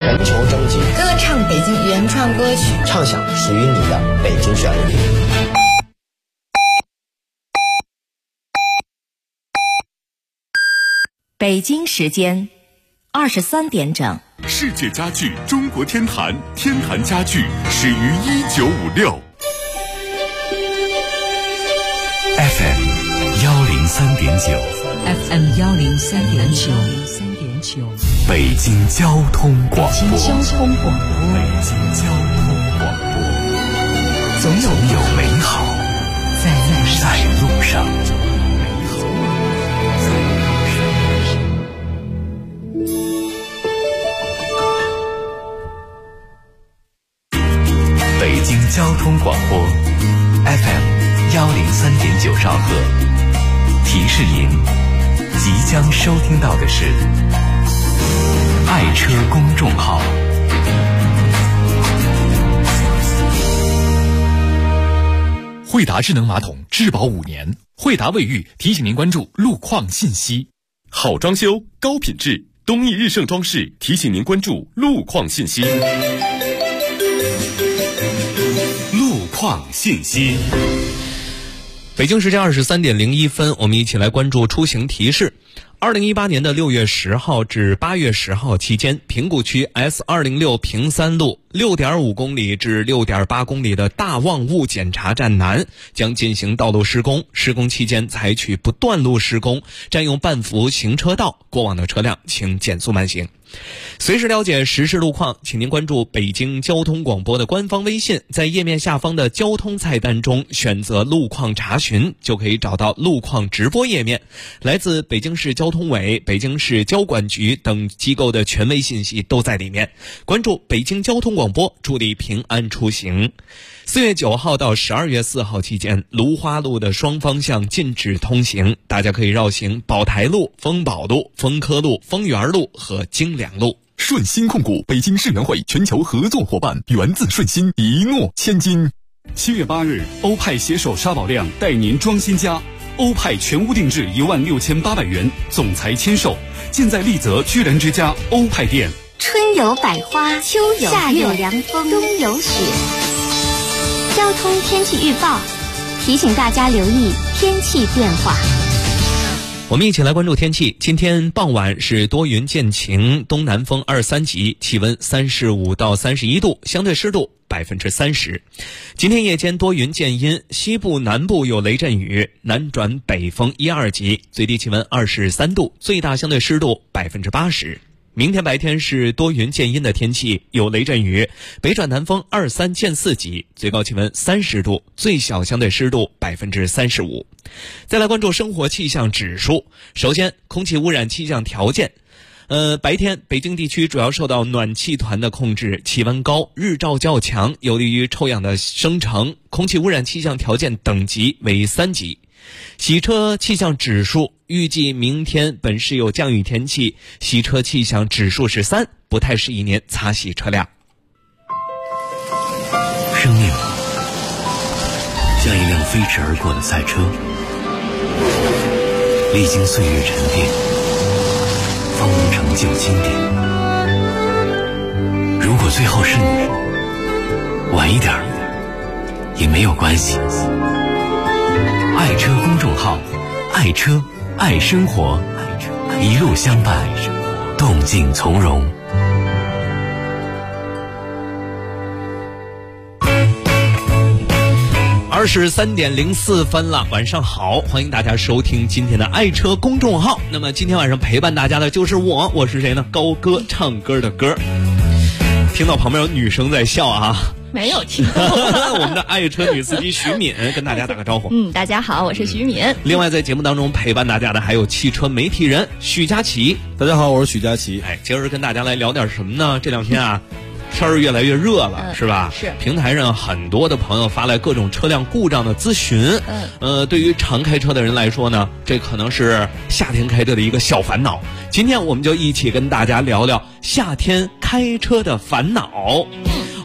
全球征集， 歌唱北京原创歌曲， 畅想属于你的北京旋律。 北京时间23点整。 世界家具中国天坛，天坛家具始于1956。FM 103.9，FM 103.9， 北京交通广播， 北京交通广播， 总有美好在路上。北京交通广播 FM 103.9兆赫，提示您即将收听到的是爱车公众号。惠达智能马桶质保5年，惠达卫浴提醒您关注路况信息。好装修高品质，东义日盛装饰提醒您关注路况信息。路况信息。北京时间23点01分，我们一起来关注出行提示。2018年的6月10号至8月10号期间，平谷区 S206 平三路 6.5 公里至6.8公里的大望雾检查站南将进行道路施工，施工期间采取不断路施工，占用半幅行车道，过往的车辆请减速慢行。随时了解实时路况，请您关注北京交通广播的官方微信，在页面下方的交通菜单中选择路况查询，就可以找到路况直播页面。来自北京市交通委、北京市交管局等机构的权威信息都在里面。关注北京交通广播，助力平安出行。4月9号到12月4号期间，芦花路的双方向禁止通行，大家可以绕行宝台路、丰宝路、丰科路、丰源路和京良路。顺鑫控股北京世园会全球合作伙伴，源自顺鑫，一诺千金。 7月8日，欧派携手沙宝亮带您装新家，欧派全屋定制16800元，总裁签售，尽在丽泽居然之家欧派店。 春有百花，秋有夏有凉风，冬有雪。交通天气预报提醒大家留意天气变化。 我们一起来关注天气。今天傍晚是多云见晴，东南风2、3级，气温35到31度，相对湿度30%。今天夜间多云见阴，西部南部有雷阵雨，南转北风1、2级，最低气温23度，最大相对湿度80%。明天白天是多云见阴的天气，有雷阵雨，北转南风2、3见4级，最高气温30度，最小相对湿度35%。再来关注生活气象指数。首先，空气污染气象条件。白天北京地区主要受到暖气团的控制，气温高，日照较强，有利于臭氧的生成，空气污染气象条件等级为3级。洗车气象指数，预计明天本市有降雨天气，洗车气象指数是3，不太适宜您擦洗车辆。 生命像一辆飞驰而过的赛车，历经岁月沉淀，方能成就经典。如果最后是你，晚一点也没有关系。爱车公众号，爱车爱生活，一路相伴，动静从容。 23点04分了，晚上好，欢迎大家收听今天的爱车公众号。那么今天晚上陪伴大家的就是我是谁呢？高歌唱歌的歌。听到旁边有女生在笑啊， 没有听到。 我们的爱车女司机徐敏跟大家打个招呼。 大家好，我是徐敏。 另外在节目当中陪伴大家的还有汽车媒体人许佳琪。 大家好，我是许佳琪。 今儿跟大家来聊点什么呢？这两天啊天儿越来越热了，是吧？ 是。 平台上很多的朋友发来各种车辆故障的咨询。对于常开车的人来说呢，这可能是夏天开车的一个小烦恼。今天我们就一起跟大家聊聊夏天开车的烦恼。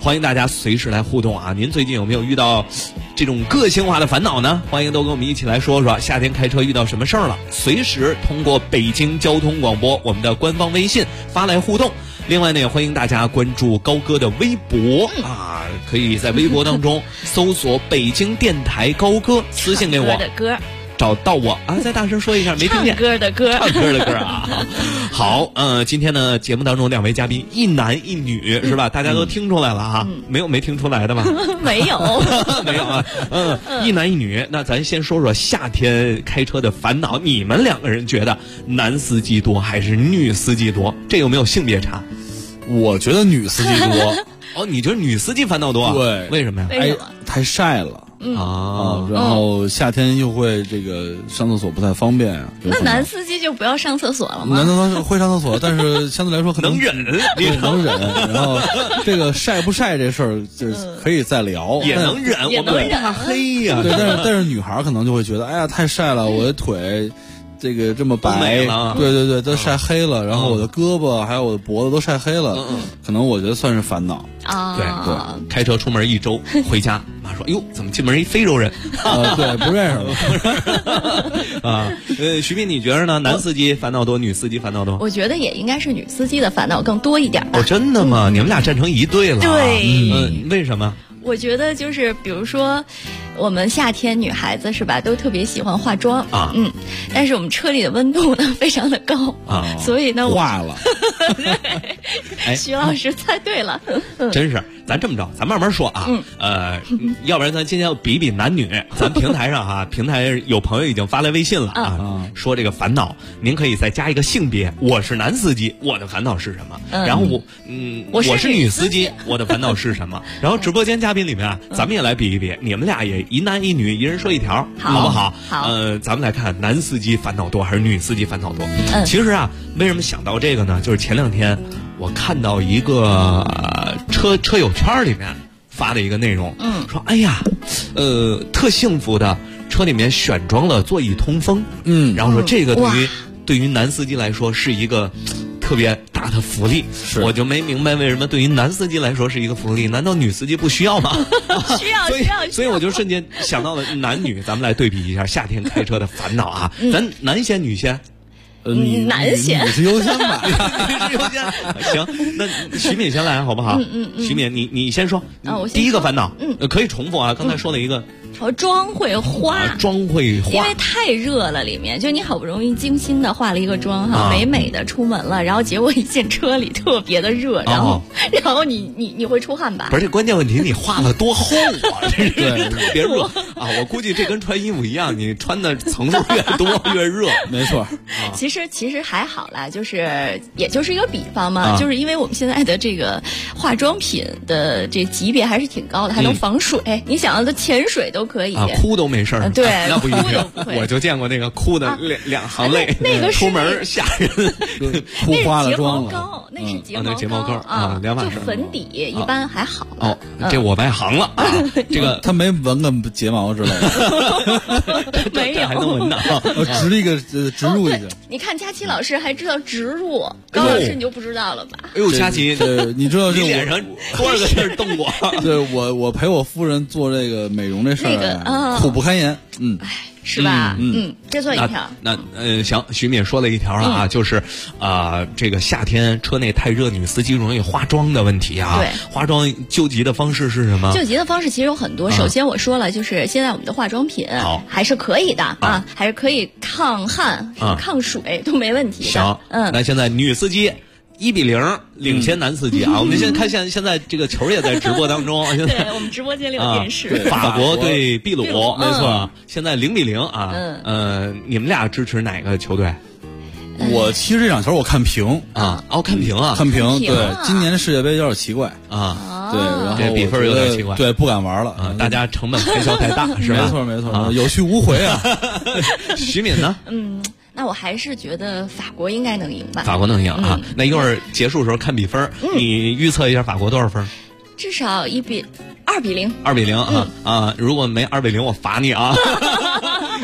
欢迎大家随时来互动啊！您最近有没有遇到这种个性化的烦恼呢？欢迎都跟我们一起来说说，夏天开车遇到什么事儿了？随时通过北京交通广播我们的官方微信发来互动。另外呢，也欢迎大家关注高哥的微博啊，可以在微博当中搜索北京电台高哥，私信给我。 的歌找到我啊！再大声说一下，没听见。 唱歌的歌， 唱歌的歌啊！好，今天呢，节目当中2位嘉宾，一男一女，是吧？大家都听出来了哈，没听出来的吧？ 没有， 没有啊。一男一女，那咱先说说夏天开车的烦恼。你们2个人觉得男司机多还是女司机多？这有没有性别差？ 我觉得女司机多。 哦，你觉得女司机烦恼多？ 对， 为什么呀？ 太晒了。然后夏天又会这个上厕所不太方便啊。 那男司机就不要上厕所了吗？ 男会上厕所，但是相对来说可能能忍， 能忍。然后这个晒不晒这事儿，就是可以再聊。 也能忍，我们怕黑呀。 对，但是女孩可能就会觉得，哎呀，太晒了，我的腿。这个这么白，对，都晒黑了，然后我的胳膊还有我的脖子都晒黑了，可能我觉得算是烦恼啊。 对，开车出门1周回家，妈说哟，怎么进门一非洲人？ 对，不认识了啊。徐斌，你觉得呢？男司机烦恼多，女司机烦恼多？ 我觉得也应该是女司机的烦恼更多一点吧。 哦，真的吗？你们俩站成一队了？ 对， 为什么？ 我觉得就是比如说我们夏天女孩子是吧都特别喜欢化妆啊，但是我们车里的温度呢非常的高啊，所以呢化了。 对，徐老师猜对了。 真是，咱这么着，咱慢慢说啊。要不然咱今天要比比男女。咱平台上啊，平台有朋友已经发来微信了啊，说这个烦恼，您可以再加一个性别，我是男司机，我的烦恼是什么？然后我是女司机，我的烦恼是什么？然后直播间嘉宾里面啊，咱们也来比一比，你们俩也一男一女，一人说一条，好不好？ 好。 咱们来看男司机烦恼多还是女司机烦恼多？其实啊，为什么想到这个呢？就是前2天我看到一个车友圈里面发的一个内容，说哎呀，特幸福的车里面选装了座椅通风，然后说这个对于男司机来说是一个特别大的福利，我就没明白为什么对于男司机来说是一个福利，难道女司机不需要吗？ 需要。 所以我就瞬间想到了男女，咱们来对比一下夏天开车的烦恼啊。咱男先女先？ 男先， 你是优先吧？ 你是优先。行，那徐敏先来好不好？徐敏，你先说。 我第一个烦恼，可以重复啊，刚才说了一个。 妆会花， 妆会花， 因为太热了，里面就你好不容易精心的化了一个妆哈，美美的出门了，然后结果一进车里特别的热，然后你会出汗吧？ 不是，这关键问题你化了多厚啊？这是特别热啊！我估计这跟穿衣服一样，你穿的层数越多越热， 没错。 其实还好啦，就是也就是一个比方嘛，就是因为我们现在的这个化妆品的这级别还是挺高的，还能防水。你想，它潜水都可以， 哭都没事儿。 对， 那不一定。我就见过那个哭的两行泪， 那个出门吓人， 哭花了妆了。 那是睫毛膏啊，两码事。 就粉底一般还好。 哦，这我外行了啊！这个他没闻个睫毛之类的， 没有， 还能闻呢。 植了一个植入一下。 你看佳琪老师还知道植入，高老师你就不知道了吧？ 哎呦，佳琪， 你知道你脸上多少个地儿动过？ 对我陪我夫人做这个美容这事儿，苦不堪言。 是吧？这算一条。 那行，徐敏说了一条啊，就是这个夏天车内太热，女司机容易化妆的问题啊。 对， 化妆救急的方式是什么？ 救急的方式其实有很多。首先我说了，就是现在我们的化妆品还是可以的啊，还是可以抗汗、抗水都没问题的。 行，那现在女司机1-0领先男司机啊！我们先看现在这个球也在直播当中。 对，我们直播间里有电视。 法国对秘鲁， 没错。 现在0-0啊。你们俩支持哪个球队？ 我其实这场球我看平啊。看平啊， 看平。对，今年世界杯有点奇怪啊。对，然后这比分有点奇怪。 对，不敢玩了啊！ 大家成本开销太大，是吧？ 没错，有去无回啊。 徐敏呢？ 那我还是觉得法国应该能赢吧。 法国能赢啊！那一会儿结束的时候看比分，你预测一下法国多少分？ 至少2-0。 2-0啊！如果没2-0，我罚你啊！行，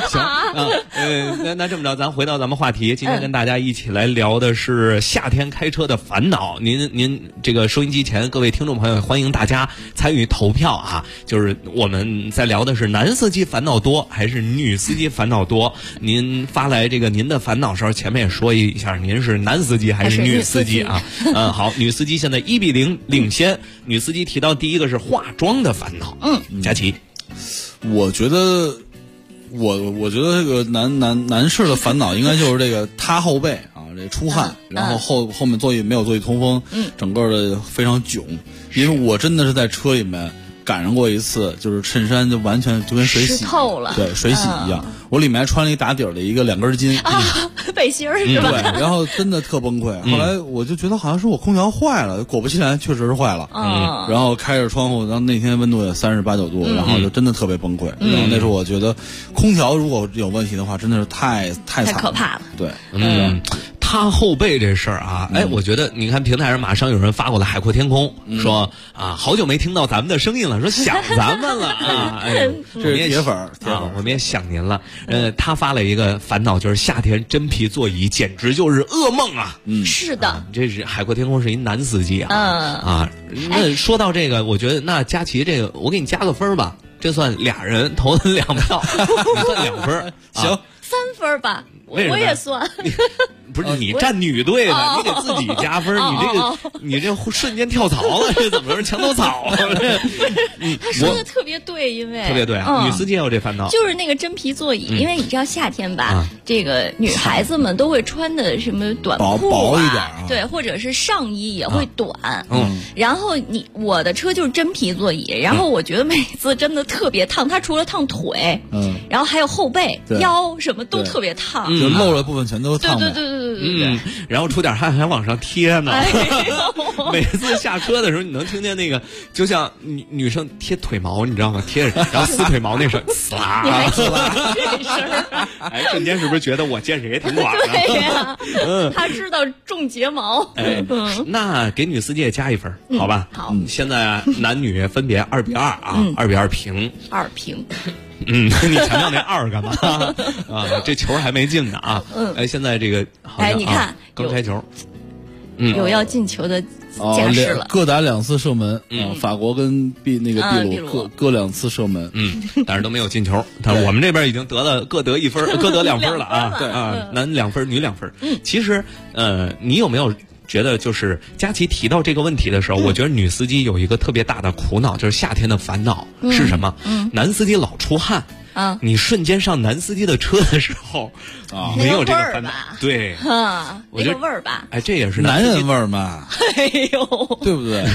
那这么着，咱回到咱们话题，今天跟大家一起来聊的是夏天开车的烦恼。您这个收音机前各位听众朋友，欢迎大家参与投票啊！就是我们在聊的是男司机烦恼多还是女司机烦恼多？您发来这个您的烦恼时候，前面也说一下，您是男司机还是女司机啊？好，女司机现在1-0领先。女司机提到第一个是化妆的烦恼。佳琪， 我觉得这个男士的烦恼应该就是这个塌后背啊，这出汗，然后后面座椅没有座椅通风，整个的非常囧。因为我真的是在车里面赶上过一次，就是衬衫就完全就跟水洗透了， 对，水洗一样。我里面还穿了一打底儿的2根筋背心儿是吧？ 对，然后真的特崩溃。后来我就觉得好像是我空调坏了，果不其然，确实是坏了。然后开着窗户，然后那天温度也38、9度，然后就真的特别崩溃。然后那时候我觉得空调如果有问题的话，真的是太惨了， 太可怕了。 对， 塌后背这事儿啊，我觉得你看平台上马上有人发过来海阔天空，说啊，好久没听到咱们的声音了，说想咱们了啊， 这是铁粉， 我们也想您了。他发了一个烦恼，就是夏天真皮座椅简直就是噩梦啊。 是的， 这是海阔天空是一男司机啊。那说到这个，我觉得那佳琪这个，我给你加个分吧，这算俩人投了2票，你算2分，行 ，3分吧，我也算。 不是你站女队的，你给自己加分，你这瞬间跳槽了，这怎么是墙头草啊？ 他说的特别对，因为特别对啊，女司机也有这烦恼， 就是那个真皮座椅，因为你知道夏天吧，这个女孩子们都会穿的什么短裤薄一点， 对，或者是上衣也会短，然后我的车就是真皮座椅，然后我觉得每次真的特别烫，它除了烫腿，然后还有后背、腰什么都特别烫， 就露了部分全都烫。 对。 然后出点汗还往上贴呢。每次下车的时候，你能听见那个，就像女生贴腿毛，你知道吗？贴着，然后撕腿毛那声，呲啦， 你还听这声儿？ 瞬间是不是觉得我见谁也挺广的？ 对呀，他知道种睫毛。 那给女司机也加1分，好吧？ 好， 现在男女分别2-2啊，2-2平 ，2平。 你强调那2干嘛啊？这球还没进呢啊！现在这个好像你看刚开球， 有要进球的架势了， 各打2次射门。法国跟秘鲁各2次射门， 但是都没有进球。但是我们这边已经各得1分，各得2分了啊！对啊，男2分，女2分。其实你有没有觉得就是佳琪提到这个问题的时候，我觉得女司机有一个特别大的苦恼，就是夏天的烦恼是什么？男司机老出汗。你瞬间上男司机的车的时候，没有这个烦恼，对， 那个味儿吧， 这也是男人味儿嘛， 哎呦， 对不对？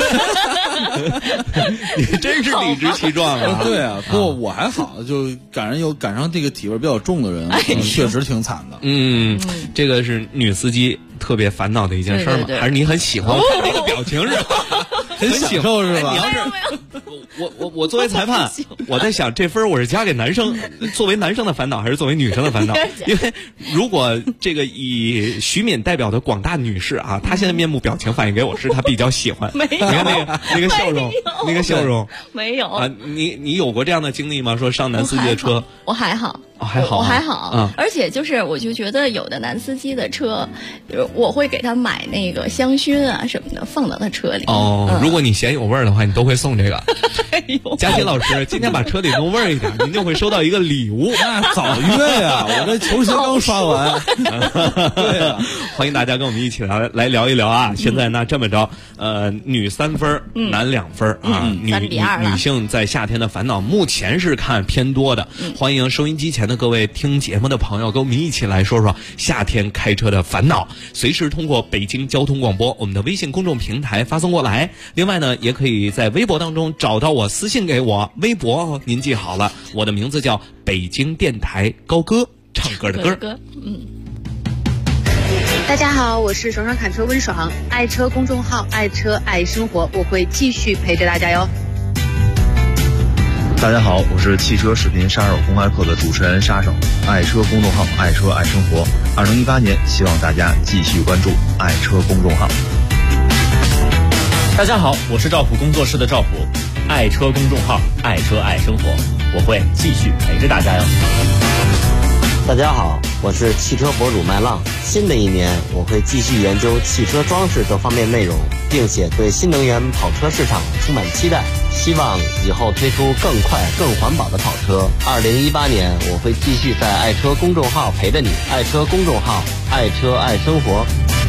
你真是理直气壮啊！ 对啊，不过我还好，就赶上这个体味比较重的人，确实挺惨的。 这个是女司机特别烦恼的一件事吗？还是你很喜欢？我看这个表情是很享受是吧？ 你要是我作为裁判，我在想这分我是加给男生，作为男生的烦恼还是作为女生的烦恼？因为如果这个以徐敏代表的广大女士啊，她现在面部表情反映给我是她比较喜欢。 没有， 你看那个笑容，那个笑容没有啊？你有过这样的经历吗？说上男司机的车， 我还好。 我还好， 而且就是我就觉得有的男司机的车，我会给他买那个香薰啊什么的放到他车里。 如果你嫌有味儿的话，你都会送这个。佳琪老师，今天把车里弄味儿一点，您就会收到一个礼物。 那早约呀，我这球鞋刚刷完。对呀， 欢迎大家跟我们一起来聊一聊啊！现在呢这么着，女3分，男2分啊，女性在夏天的烦恼目前是看偏多的。欢迎收音机前的各位听节目的朋友，跟我们一起来说说夏天开车的烦恼。随时通过北京交通广播我们的微信公众平台发送过来。另外呢，也可以在微博当中找到我，私信给我。微博您记好了，我的名字叫北京电台高歌，唱歌的歌。 大家好，我是爽爽侃车温爽，爱车公众号，爱车爱生活，我会继续陪着大家哟。 大家好，我是汽车视频杀手公开课的主持人沙手，爱车公众号，爱车爱生活。2018年，希望大家继续关注爱车公众号。 大家好，我是赵普工作室的赵普，爱车公众号，爱车爱生活，我会继续陪着大家哟。 大家好，我是汽车博主麦浪。新的一年，我会继续研究汽车装饰这方面内容，并且对新能源跑车市场充满期待，希望以后推出更快、更环保的跑车。2018年，我会继续在爱车公众号陪着你。爱车公众号，爱车爱生活。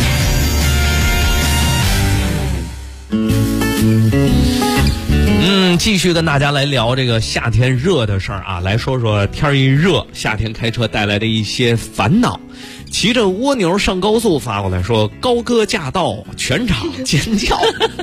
继续跟大家来聊这个夏天热的事儿啊，来说说天一热，夏天开车带来的一些烦恼。骑着蜗牛上高速发过来说，高歌驾到，全场尖叫。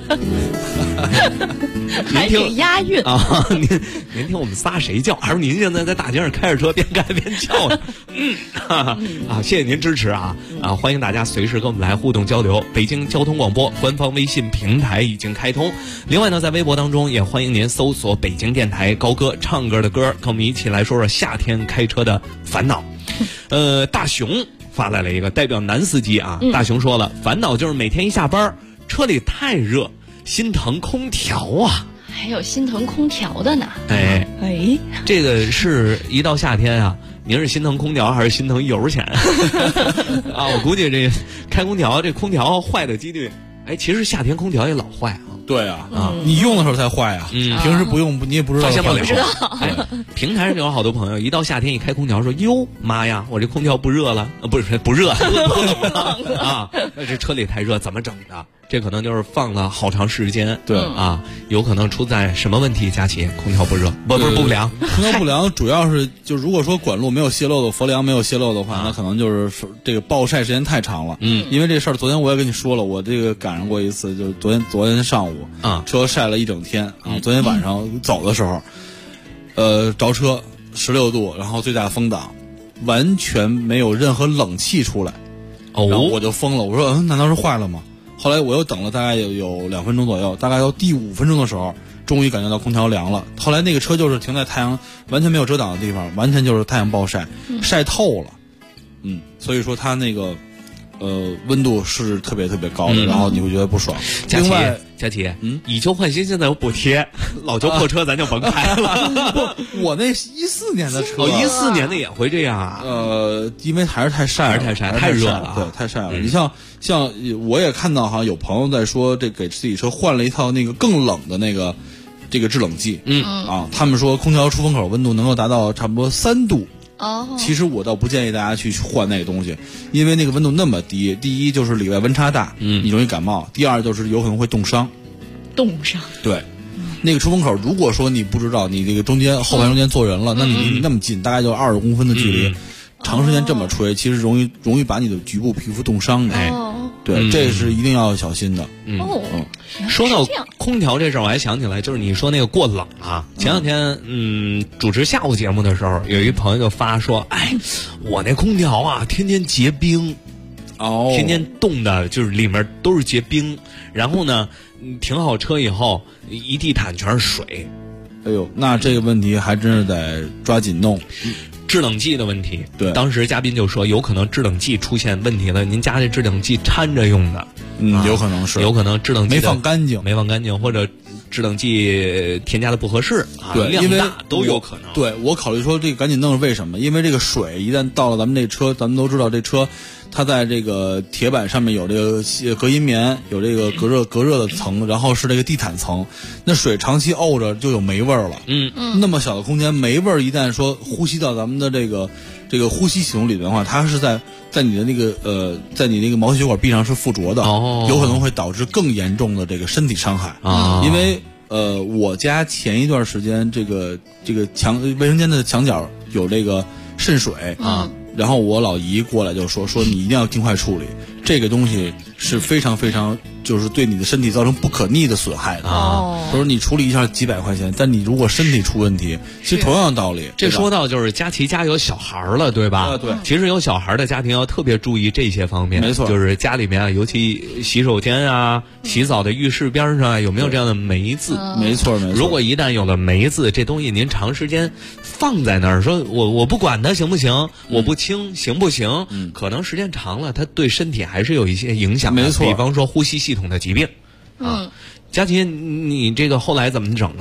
还挺押韵啊！您听我们仨谁叫？还是您现在在大街上开着车边开边叫呢？谢谢您支持啊！欢迎大家随时跟我们来互动交流。北京交通广播官方微信平台已经开通，另外呢，在微博当中也欢迎您搜索北京电台高歌唱歌的歌，跟我们一起来说说夏天开车的烦恼。大熊发来了一个代表男司机啊，大熊说了，烦恼就是每天一下班车里太热，心疼空调啊。 还有心疼空调的呢。 这个是一到夏天啊，您是心疼空调还是心疼油钱啊？我估计这开空调，这空调坏的几率，其实夏天空调也老坏啊。 对啊，你用的时候才坏啊，平时不用你也不知道。 发现不了。平台上有好多朋友一到夏天一开空调说，哟妈呀，我这空调不热了，不热啊，这车里太热，怎么整的？这可能就是放了好长时间， 对啊，有可能出在什么问题？佳琪，空调不热，不良， 空调不良主要是就如果说管路没有泄漏的，佛梁没有泄漏的话，那可能就是这个暴晒时间太长了。因为这事儿昨天我也跟你说了，我这个赶上过一次，就是昨天上午车晒了一整天啊，昨天晚上走的时候，着车16度，然后最大风挡，完全没有任何冷气出来，然后我就疯了，我说难道是坏了吗？后来我又等了大概有2分钟左右，大概到第5分钟的时候，终于感觉到空调凉了。后来那个车就是停在太阳完全没有遮挡的地方，完全就是太阳暴晒，晒透了。所以说它那个温度是特别特别高的，然后你会觉得不爽。另外， 佳琪，以旧换新现在有补贴，老旧破车咱就甭开了。 不，我那14年的车 ，14年的也会这样啊？ 因为还是太晒了， 太热了， 对，太晒了。你像我也看到好像有朋友在说，这给自己车换了一套那个更冷的这个制冷剂，他们说空调出风口温度能够达到差不多3度。其实我倒不建议大家去换那个东西，因为那个温度那么低，第一就是里外温差大，你容易感冒；第二就是有可能会冻伤。对，那个出风口，如果说你不知道，你这个后排中间坐人了，那你离你那么近，大概就20公分的距离，长时间这么吹，其实容易把你的局部皮肤冻伤的。对，这是一定要小心的。 说到空调这事儿，我还想起来，就是你说那个过冷啊。前两天，主持下午节目的时候，有一朋友就发说，我那空调啊，天天结冰，天天冻的，就是里面都是结冰。然后呢，停好车以后，一地毯全是水。 哎呦，那这个问题还真是得抓紧弄。 制冷剂的问题， 对， 当时嘉宾就说有可能制冷剂出现问题了，您家这制冷剂掺着用的， 有可能是， 有可能制冷剂没放干净， 或者制冷剂添加的不合适， 对， 量大都有可能。 对，我考虑说这个赶紧弄是为什么？因为这个水一旦到了咱们这车，咱们都知道这车它在这个铁板上面有这个隔音棉，有这个隔热的层，然后是这个地毯层，那水长期沤着就有霉味儿了。那么小的空间，霉味儿一旦说呼吸到咱们的这个呼吸系统里的话，它是在你的那个在你那个毛细血管壁上是附着的，有可能会导致更严重的这个身体伤害。因为我家前一段时间这个卫生间的墙角有这个渗水然后我老姨过来就说你一定要尽快处理，这个东西是非常非常就是对你的身体造成不可逆的损害的比如你处理一下几百块钱，但你如果身体出问题，其实同样的道理。 这说到就是佳琪家有小孩了，对吧？ 对。 其实有小孩的家庭要特别注意这些方面， 没错。 就是家里面尤其洗手间啊、洗澡的浴室边上有没有这样的霉渍？ 没错。 如果一旦有了霉渍，这东西您长时间放在那儿，说我不管它行不行，我不清行不行？可能时间长了，它对身体还是有一些影响的。 没错。 比方说呼吸系统的疾病。佳琪，你这个后来怎么整啊？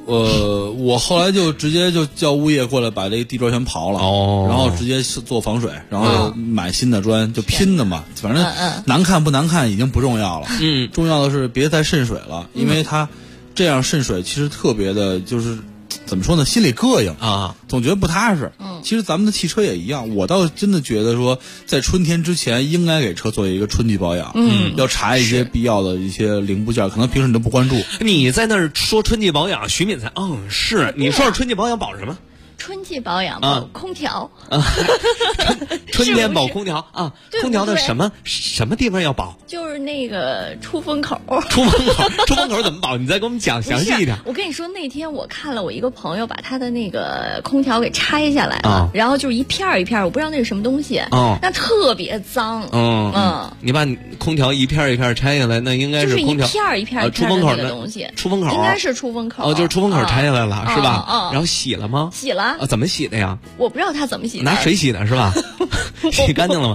我后来就直接就叫物业过来把这个地砖全刨了，然后直接做防水，然后买新的砖，就拼的嘛，反正难看不难看已经不重要了，重要的是别再渗水了，因为它这样渗水其实特别的就是怎么说呢，心里膈应啊，总觉得不踏实。其实咱们的汽车也一样，我倒真的觉得说，在春天之前应该给车做一个春季保养，要查一些必要的一些零部件，可能平时你都不关注。 你在那儿说春季保养，徐敏才是你说春季保养保什么？ 春季保养保空调春天保空调啊，空调的什么地方要保？ 就是那个出风口。 出风口怎么保？你再给我们讲详细一点。 我跟你说，那天我看了我一个朋友把他的那个空调给拆下来了，然后就是一片一片，我不知道那是什么东西，那特别脏。 你把空调一片一片拆下来，那应该是空调就是一片一片出风口的东西， 出风口应该是出风口。 就是出风口拆下来了，是吧？然后洗了吗？ 洗了。 怎么洗的呀？ 我不知道他怎么洗的。 拿水洗的是吧？洗干净了吗？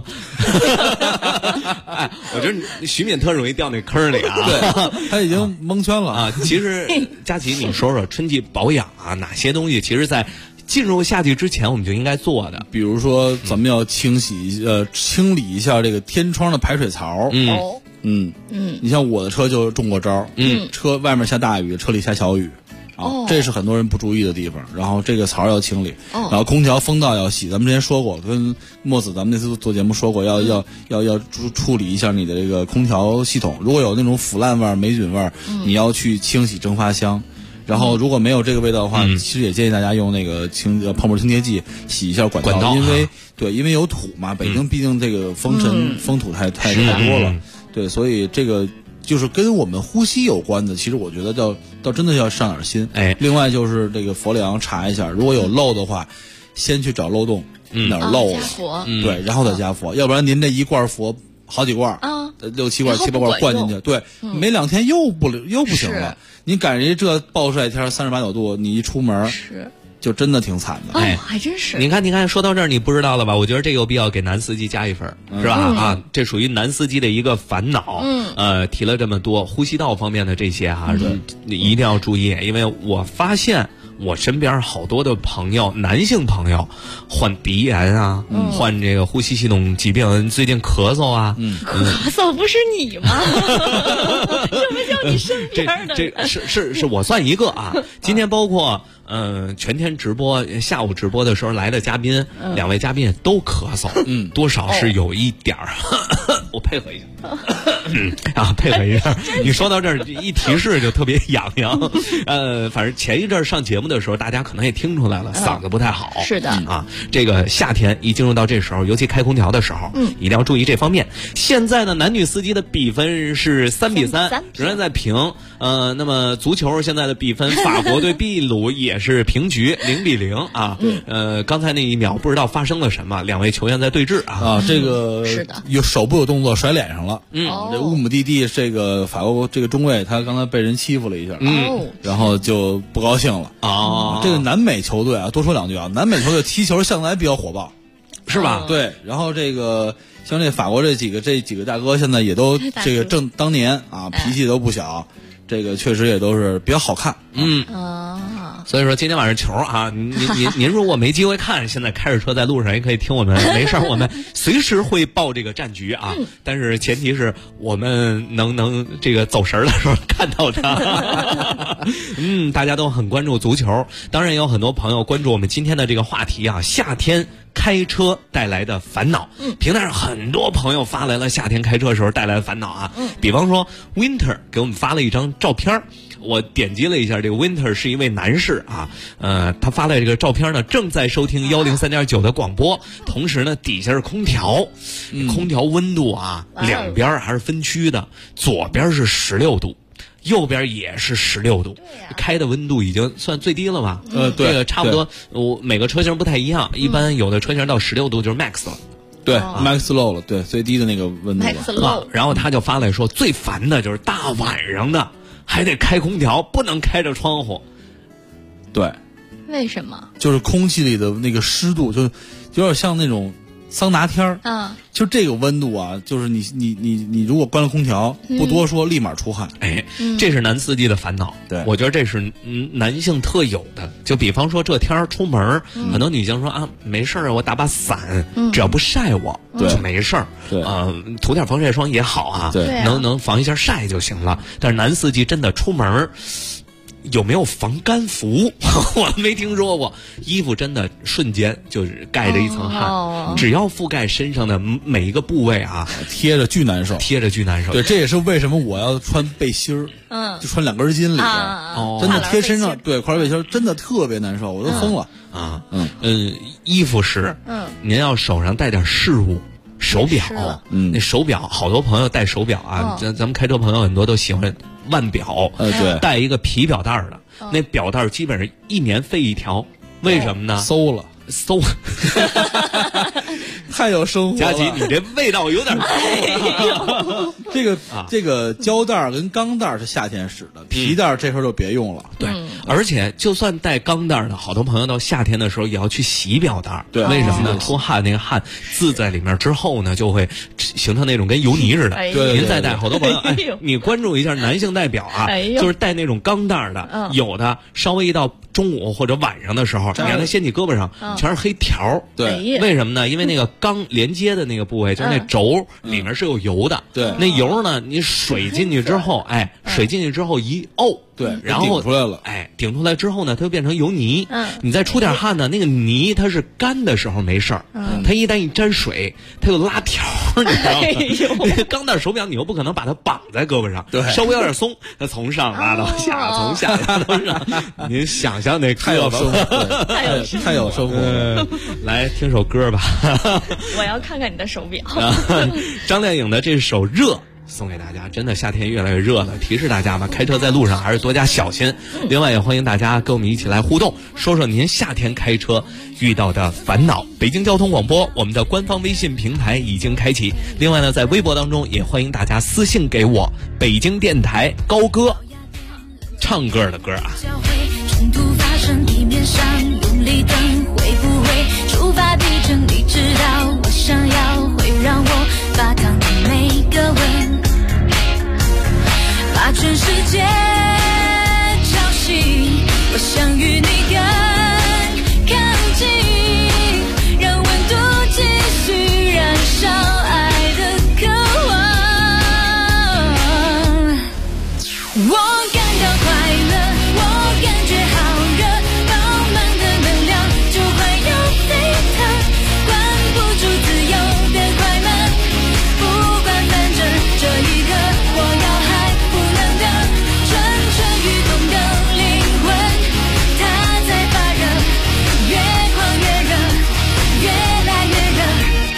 哎，我觉得徐敏特容易掉那坑里啊。 对，他已经蒙圈了啊。其实佳琪，你说说春季保养啊，哪些东西其实在进入夏季之前我们就应该做的？ 比如说，咱们要清理一下这个天窗的排水槽。你像我的车就中过招。车外面下大雨，车里下小雨。这是很多人不注意的地方，然后这个槽要清理，然后空调风道要洗。咱们之前说过，跟墨子咱们那次做节目说过，要处理一下你的这个空调系统，如果有那种腐烂味、霉菌味，你要去清洗蒸发箱。然后如果没有这个味道的话，其实也建议大家用那个泡沫清洁剂洗一下管道，因为有土嘛，北京毕竟这个风土太多了，对，所以这个就是跟我们呼吸有关的，其实我觉得倒真的要上点心。另外就是这个佛梁查一下，如果有漏的话，先去找漏洞，哪儿漏了，对，然后再加佛，要不然您这一罐佛好几罐，6、7罐、7、8罐灌进去，对，没2天又不行了。你赶上这暴晒天38、9度，你一出门就真的挺惨的。 还真是。 你看，说到这儿你不知道了吧？我觉得这有必要给男司机加一分，是吧？这属于男司机的一个烦恼。提了这么多呼吸道方面的这些一定要注意，因为我发现我身边好多的朋友，男性朋友患鼻炎啊，患这个呼吸系统疾病，最近咳嗽啊。 咳嗽不是你吗？什么叫你身边的？ 这是我算一个啊。今天包括全天直播，下午直播的时候来的嘉宾，2位嘉宾都咳嗽，多少是有一点儿。我配合一下，配合一下。你说到这儿一提示就特别痒痒。反正前一阵上节目的时候，大家可能也听出来了，嗓子不太好。 是的啊，这个夏天一进入到这时候，尤其开空调的时候，一定要注意这方面。现在呢，男女司机的比分是3比3，仍然在平。那么足球现在的比分，法国对秘鲁也是平局0比0啊。刚才那一秒不知道发生了什么，2位球员在对峙啊。 这个是的， 有手部有动作甩脸上了。这乌姆蒂蒂这个法国这个中卫，他刚才被人欺负了一下，然后就不高兴了。这个南美球队啊，多说2句啊，南美球队踢球向来比较火爆， 是吧？ 对，然后这个像这法国这几个大哥现在也都这个当年啊脾气都不小。这个确实也都是比较好看， 所以说今天晚上球啊，您如果没机会看，现在开着车在路上也可以听我们，没事我们随时会报这个战局啊，但是前提是我们能这个走神的时候看到它。大家都很关注足球，当然也有很多朋友关注我们今天的这个话题啊，夏天开车带来的烦恼。平台上很多朋友发来了夏天开车的时候带来的烦恼啊，比方说 Winter 给我们发了一张照片，我点击了一下，这个 Winter 是一位男士啊，他发来这个照片呢，正在收听103.9的广播，同时呢底下是空调，空调温度啊，两边还是分区的，左边是16度。右边也是16度，开的温度已经算最低了吧？ 对， 这个差不多。每个车型不太一样，一般有的车型到16度就是 max 了。 对 ，max low 了，对，最低的那个温度了。 然后他就发来说，最烦的就是大晚上的还得开空调，不能开着窗户。 对， 为什么？ 就是空气里的那个湿度，就有点像那种桑拿天儿，就这个温度啊，就是你如果关了空调，不多说，立马出汗。 这是男司机的烦恼。 对， 我觉得这是男性特有的。就比方说这天儿出门，很多女性说啊，没事儿，我打把伞，只要不晒我，就没事儿。 对涂点防晒霜也好啊， 对， 能防一下晒就行了。但是男司机真的出门。有没有防干服？我没听说过。衣服真的瞬间就是盖着一层汗，只要覆盖身上的每一个部位啊， 贴着巨难受。对，这也是为什么我要穿背心儿，就穿2根筋里边，真的贴身上，对，跨栏背心真的特别难受，我都疯了啊。衣服是，您要手上带点饰物。手表，那手表好多朋友戴手表啊，咱们开车朋友很多都喜欢腕表， 对， 带一个皮表带的，那表带基本上1年废一条，为什么呢？ 馊了，太有生活了。 佳琪，你这味道有点这个胶带跟钢带是夏天使的，皮带这时候就别用了。 对，而且就算带钢带的，好多朋友到夏天的时候也要去洗表带。 对， 为什么呢？脱汗那个汗渍在里面之后呢，就会形成那种跟油泥似的。 对， 您再戴，好多朋友你关注一下男性戴表啊，就是戴那种钢带的，有的稍微一到中午或者晚上的时候，你让它掀起胳膊上，全是黑条。 对， 为什么呢？因为那个钢连接的那个部位，就是那轴里面是有油的。 对， 那油呢，你水进去之后，水进去之后一沤。 对， 然后顶出来了， 顶出来之后呢，它就变成油泥。你再出点汗呢，那个泥它是干的时候没事儿，它一旦一沾水，它就拉条，你知道吗？那个钢带手表你又不可能把它绑在胳膊上， 对， 稍微有点松，它从上拉到下，从下拉到上。您想象那太有生活，太有生活。 来听首歌吧。 我要看看你的手表。 张靓颖的这首《热》。送给大家，真的夏天越来越热了，提示大家吧，开车在路上还是多加小心。另外也欢迎大家跟我们一起来互动，说说您夏天开车遇到的烦恼。北京交通广播我们的官方微信平台已经开启，另外呢在微博当中也欢迎大家私信给我，北京电台高歌，唱歌的歌啊。 冲突发生地面上用力灯会不会触发地震？你知道我想要会让我发烫的每个吻，把全世界吵醒，我想与你更靠近，让温度继续燃烧爱的渴望。我感到快乐，我感觉好热，饱满的能量就快要沸腾，关不住自由的快门，不管反正这一刻我要还不能等，蠢蠢欲动的灵魂，它在发热，越狂越热，越来越热。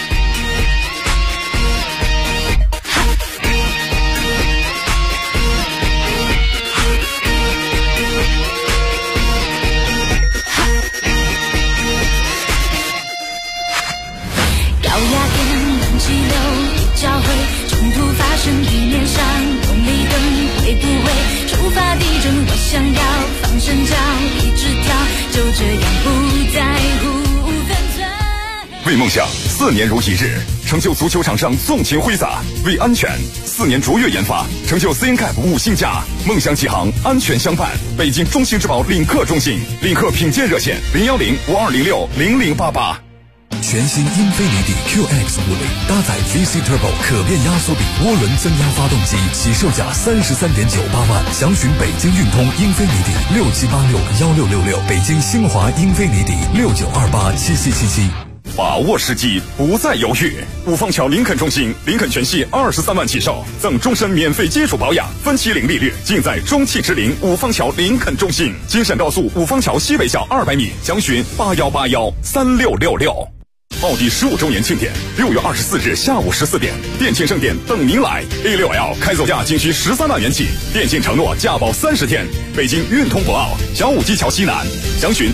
高压电冷气流一交汇，冲突发生地面上用力灯会不会触发地震？我想要放声叫，一直跳，就这样不在乎分寸。 为梦想4年如一日，成就足球场上纵情挥洒；为安全4年卓越研发，成就 CNCAP 5星加。梦想起航，安全相伴。北京中兴之宝领克中心，领克品鉴热线010-5206-0088。 全新英菲尼迪 QX50搭载 VC Turbo 可变压缩比涡轮增压发动机，起售价33.98万。详询北京运通英菲尼迪67861666，北京新华英菲尼迪69287777。 把握时机，不再犹豫。五方桥林肯中心，林肯全系23万起售，赠终身免费基础保养，分期零利率，尽在中汽之林五方桥林肯中心。京沈高速五方桥西北角200米，详询81813666。奥迪15周年庆典，6月24日下午14点，店庆盛典等您来。A6L 开走价仅需13万元起，电信承诺价保30天。北京运通博奥小武基桥西南，详询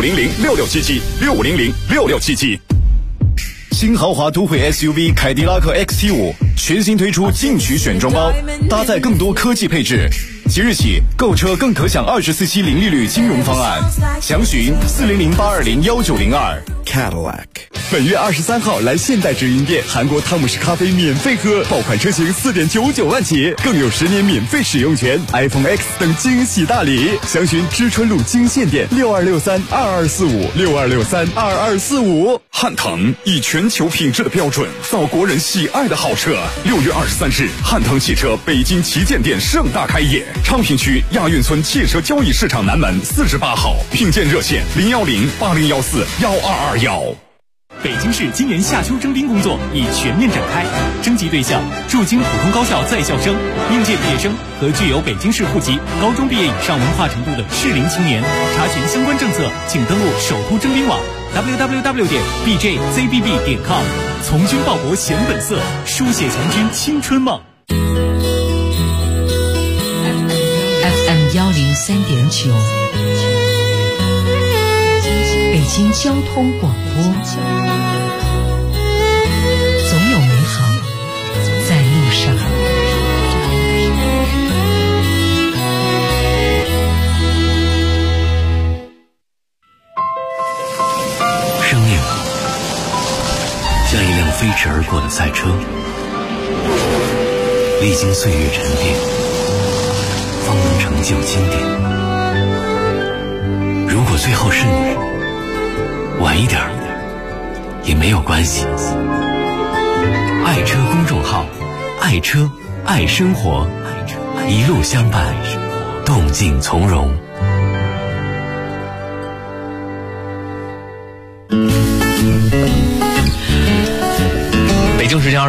65006677，65006677。 新豪华都会 SUV 凯迪拉克 XT5全新推出进取选装包，搭载更多科技配置， 即日起购车更可享24期零利率金融方案，详询400-820-1902。 Cadillac。 本月23号来现代直营店，韩国汤姆士咖啡免费喝，爆款车型4.99万起，更有10年免费使用权， iPhone X 等惊喜大礼。详询知春路金线店6263-2245，6263-2245。 汉腾以全球品质的标准造国人喜爱的好车。6月23日，汉腾汽车北京旗舰店盛大开业，昌平区亚运村汽车交易市场南门48号，聘建热线010-8014-1221。 北京市今年夏秋征兵工作已全面展开，征集对象驻京普通高校在校生、应届毕业生和具有北京市户籍、高中毕业以上文化程度的适龄青年。查询相关政策，请登录首都征兵网 www.bjzbb.com。从军报国显本色，书写从军青春梦。 FM 103.9，北京交通广播，总有美好在路上。 生命像一辆飞驰而过的赛车，历经岁月沉淀，方能成就经典。如果最后是你，晚一点也没有关系。爱车公众号，爱车爱生活，一路相伴，动静从容。 北京时间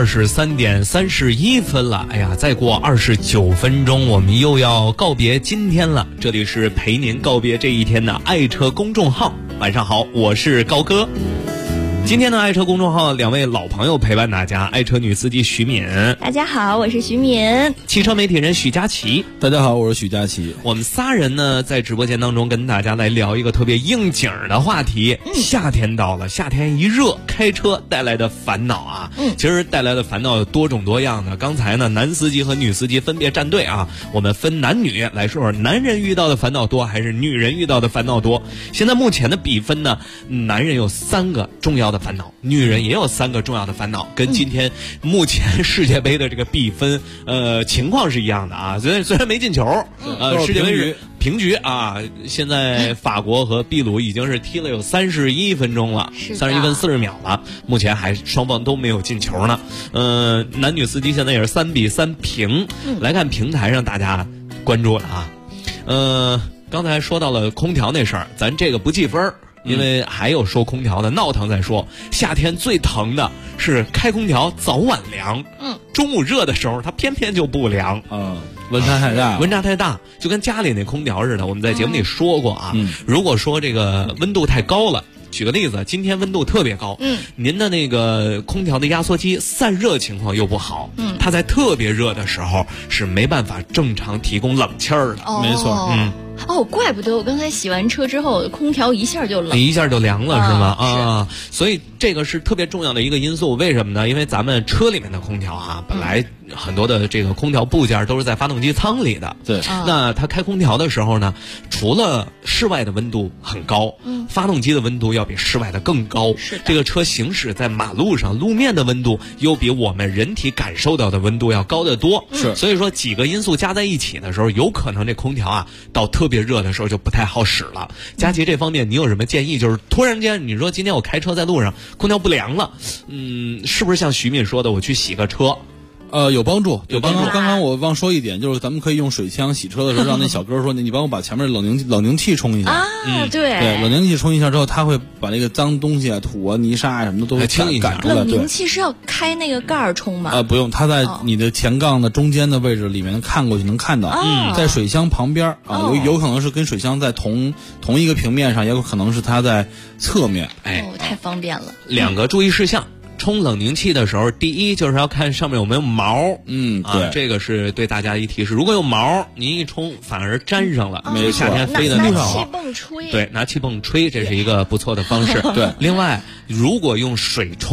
23:31了，哎呀，再过29分钟，我们又要告别今天了。这里是陪您告别这一天的爱车公众号。晚上好，我是高哥。今天的爱车公众号两位老朋友陪伴大家，爱车女司机徐敏。 大家好，我是徐敏。 汽车媒体人许佳琪。 大家好，我是许佳琪。 我们仨人呢，在直播间当中跟大家来聊一个特别应景的话题。夏天到了，夏天一热，开车带来的烦恼啊。其实带来的烦恼有多种多样的。刚才呢，男司机和女司机分别站队啊，我们分男女来说说，男人遇到的烦恼多还是女人遇到的烦恼多？现在目前的比分呢，男人有3个重要的烦恼，女人也有3个重要的烦恼，跟今天目前世界杯的这个比分情况是一样的啊。虽然没进球，世界杯是平局啊。现在法国和秘鲁已经是踢了有31分钟了，31分40秒了，目前还双方都没有进球呢。男女司机现在也是3-3平。来看平台上大家关注了啊。刚才说到了空调那事儿，咱这个不计分，因为还有说空调的闹腾再说。夏天最疼的是开空调早晚凉，中午热的时候它偏偏就不凉， 温差太大， 温差太大，就跟家里那空调似的。我们在节目里说过啊，如果说这个温度太高了，举个例子，今天温度特别高，您的那个空调的压缩机散热情况又不好，它在特别热的时候是没办法正常提供冷气儿的。 没错， 怪不得我刚才洗完车之后，空调一下就冷， 一下就凉了，是吗？所以这个是特别重要的一个因素。为什么呢？因为咱们车里面的空调啊，本来很多的这个空调部件都是在发动机舱里的。 对， 那它开空调的时候呢，除了室外的温度很高，发动机的温度要比室外的更高。这个车行驶在马路上，路面的温度又比我们人体感受到的温度要高得多。所以说几个因素加在一起的时候，有可能这空调啊到特别热的时候就不太好使了。佳琪，这方面你有什么建议？就是突然间你说今天我开车在路上空调不凉了，是不是像徐敏说的我去洗个车？ 有帮助，有帮助。刚刚我忘说一点，就是咱们可以用水枪洗车的时候，让那小哥说你帮我把前面冷凝器冲一下啊。对， 冷凝器冲一下之后，它会把那个脏东西啊、土啊、泥沙啊什么的都清一下。 冷凝器是要开那个盖儿冲吗？ 不用，它在你的前杠的中间的位置里面看过去能看到，在水箱旁边啊，有可能是跟水箱在同一个平面上，也有可能是它在侧面。 太方便了。 2个注意事项。冲冷凝器的时候，第一就是要看上面有没有毛， 对， 这个是对大家一提示。如果有毛，您一冲反而粘上了， 没错， 夏天飞的那拿气泵吹， 对，拿气泵吹，这是一个不错的方式。 对， 另外，如果用水冲，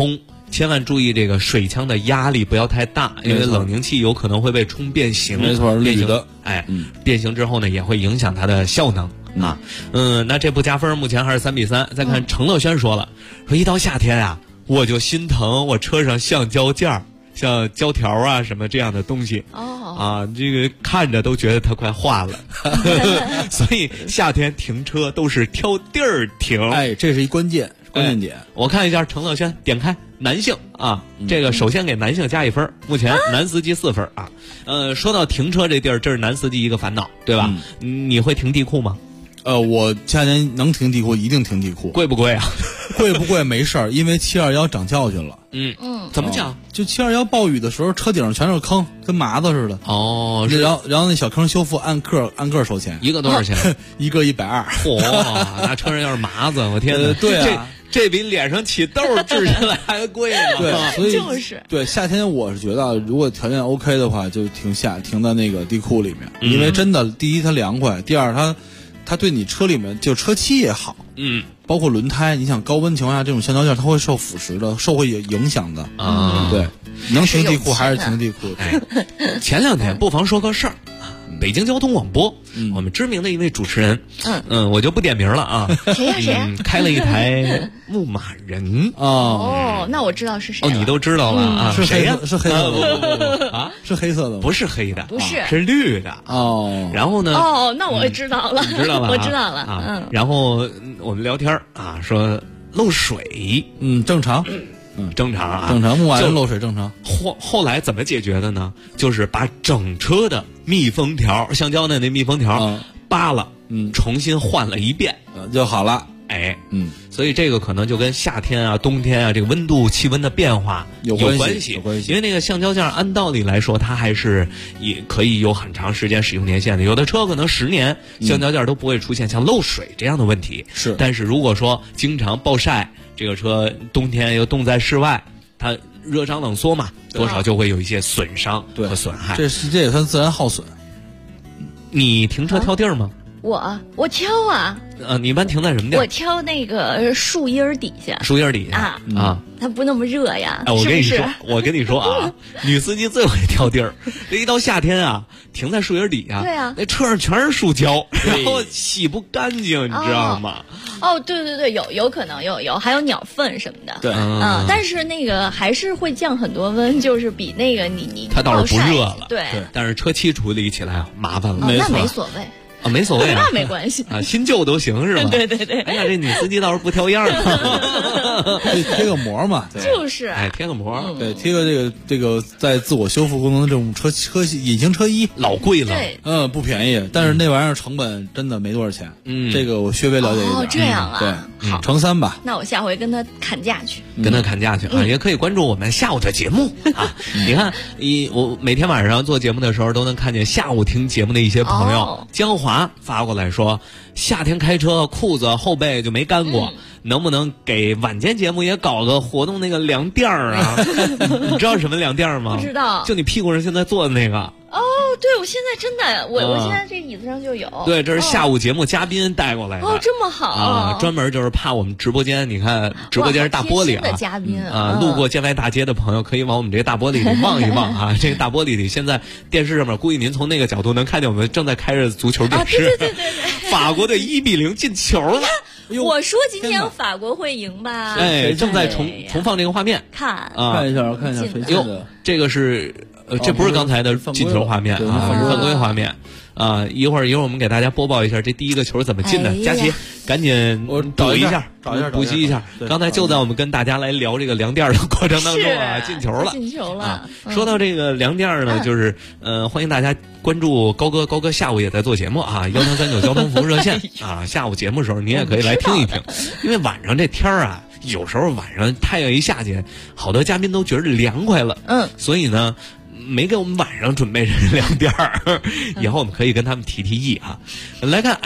千万注意这个水枪的压力不要太大，因为冷凝器有可能会被冲变形。 没错， 变形的。 变形之后呢，也会影响它的效能啊。那这不加分，目前还是3-3。再看程乐轩说了，说一到夏天啊，我就心疼我车上橡胶件儿。像胶条啊什么这样的东西这个看着都觉得它快化了，所以夏天停车都是挑地儿停。 这是一关键点。 我看一下程乐轩，点开男性啊，这个首先给男性加1分，目前男司机4分啊。说到停车这地儿，这是男司机一个烦恼，对吧？你会停地库吗？ 我夏天能停地库一定停地库。 贵不贵啊？ 贵不贵没事儿，因为721长教训了。 怎么讲？ 就721暴雨的时候，车顶上全是坑，跟麻子似的。然后那小坑修复按个收钱， 一个多少钱？ 一个120。 嚯，那车上要是麻子，我天哪！ 对啊， 这比脸上起痘治下来还贵呢。 对，所以就是对夏天我是觉得，如果条件 OK 的话，就停在那个地库里面，因为真的第一它凉快，第二它对你车里面就车漆也好，包括轮胎，你想高温情况下这种橡胶件它会受腐蚀的，会影响的啊。对，能停地库还是停地库。 前2天不妨说个事儿啊，北京交通广播，我们知名的一位主持人，我就不点名了啊。 谁呀？ 开了一台牧马人那我知道是谁。 你都知道了啊？ 是谁呀？ 是黑色的啊？ 是黑色的？ 不是黑的， 不是， 是绿的然后呢？ 那我知道了， 你知道了， 我知道了。 然后我们聊天啊，说漏水， 正常。 正常啊， 正常，牧马人漏水正常。 后来怎么解决的呢？就是把整车的密封条，橡胶的那密封条扒了，重新换了一遍就好了。 所以这个可能就跟夏天啊、冬天啊这个温度、气温的变化有关系。因为那个橡胶件按道理来说，它还是也可以有很长时间使用年限的。有的车可能10年橡胶件都不会出现像漏水这样的问题。但是如果说经常暴晒，这个车冬天又冻在室外，它热胀冷缩嘛，多少就会有一些损伤和损害。 这也算自然耗损。 你停车挑地儿吗？ 我挑啊。 你一般停在什么地儿？ 我挑那个树荫底下。 树荫底下啊， 它不那么热呀。 我跟你说啊，女司机最会挑地儿。这一到夏天啊，停在树荫底下， 对啊， 那车上全是树胶，然后洗不干净，你知道吗？ 对，有可能有，还有鸟粪什么的。 对， 但是那个还是会降很多温，就是比那个你它倒是不热了。 对， 但是车漆处理起来麻烦了。 那没所谓。 没所谓那没关系新旧都行是吧？ 对。 哎呀，这女司机倒是不挑样贴个膜嘛， 就是贴个膜， 对，贴个这个在自我修复功能的这种车隐形车衣， 老贵了， 不便宜，但是那玩意儿成本真的没多少钱。这个我稍微了解一点。 这样啊， 对，好，乘3吧。 那我下回跟他砍价去， 也可以关注我们下午的节目啊。你看，我每天晚上做节目的时候都能看见下午听节目的一些朋友，江华发过来说，夏天开车裤子后背就没干过，能不能给晚间节目也搞个活动那个凉垫儿啊？你知道什么凉垫吗？ 不知道， 就你屁股上现在坐的那个。 对，我现在真的，我现在这椅子上就有。 对，这是下午节目嘉宾带过来的。 这么好啊！专门就是怕我们直播间，你看直播间是大玻璃的嘉宾路过建外大街的朋友可以往我们这个大玻璃里望一望啊。这个大玻璃里现在电视上面，估计您从那个角度能看见我们正在开着足球电视。 对， 法国队1-0进球了。 我说今天法国会赢吧？ 正在重放这个画面， 看一下，谁进的？ 这个是。这不是刚才的进球画面啊，是犯规画面啊！一会儿我们给大家播报一下这第一个球怎么进的。佳琪，赶紧找一下，补习一下。刚才就在我们跟大家来聊这个凉垫的过程当中啊，进球了。说到这个凉垫呢，就是欢迎大家关注高哥下午也在做节目啊，1339交通服务热线啊，下午节目的时候你也可以来听一听，因为晚上这天啊，有时候晚上太阳一下去，好多嘉宾都觉得凉快了，所以呢。没给我们晚上准备凉垫儿，以后我们可以跟他们提议啊。来看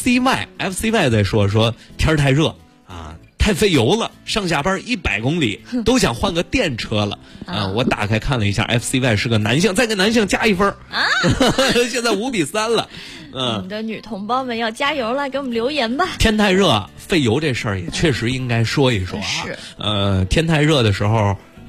FCY 在说天太热啊，太费油了，上下班100公里都想换个电车了啊！我打开看了一下 ，FCY 是个男性，再给男性加1分啊！现在5-3了。 我们的女同胞们要加油了，给我们留言吧。 天太热，费油这事儿也确实应该说一说啊。天太热的时候。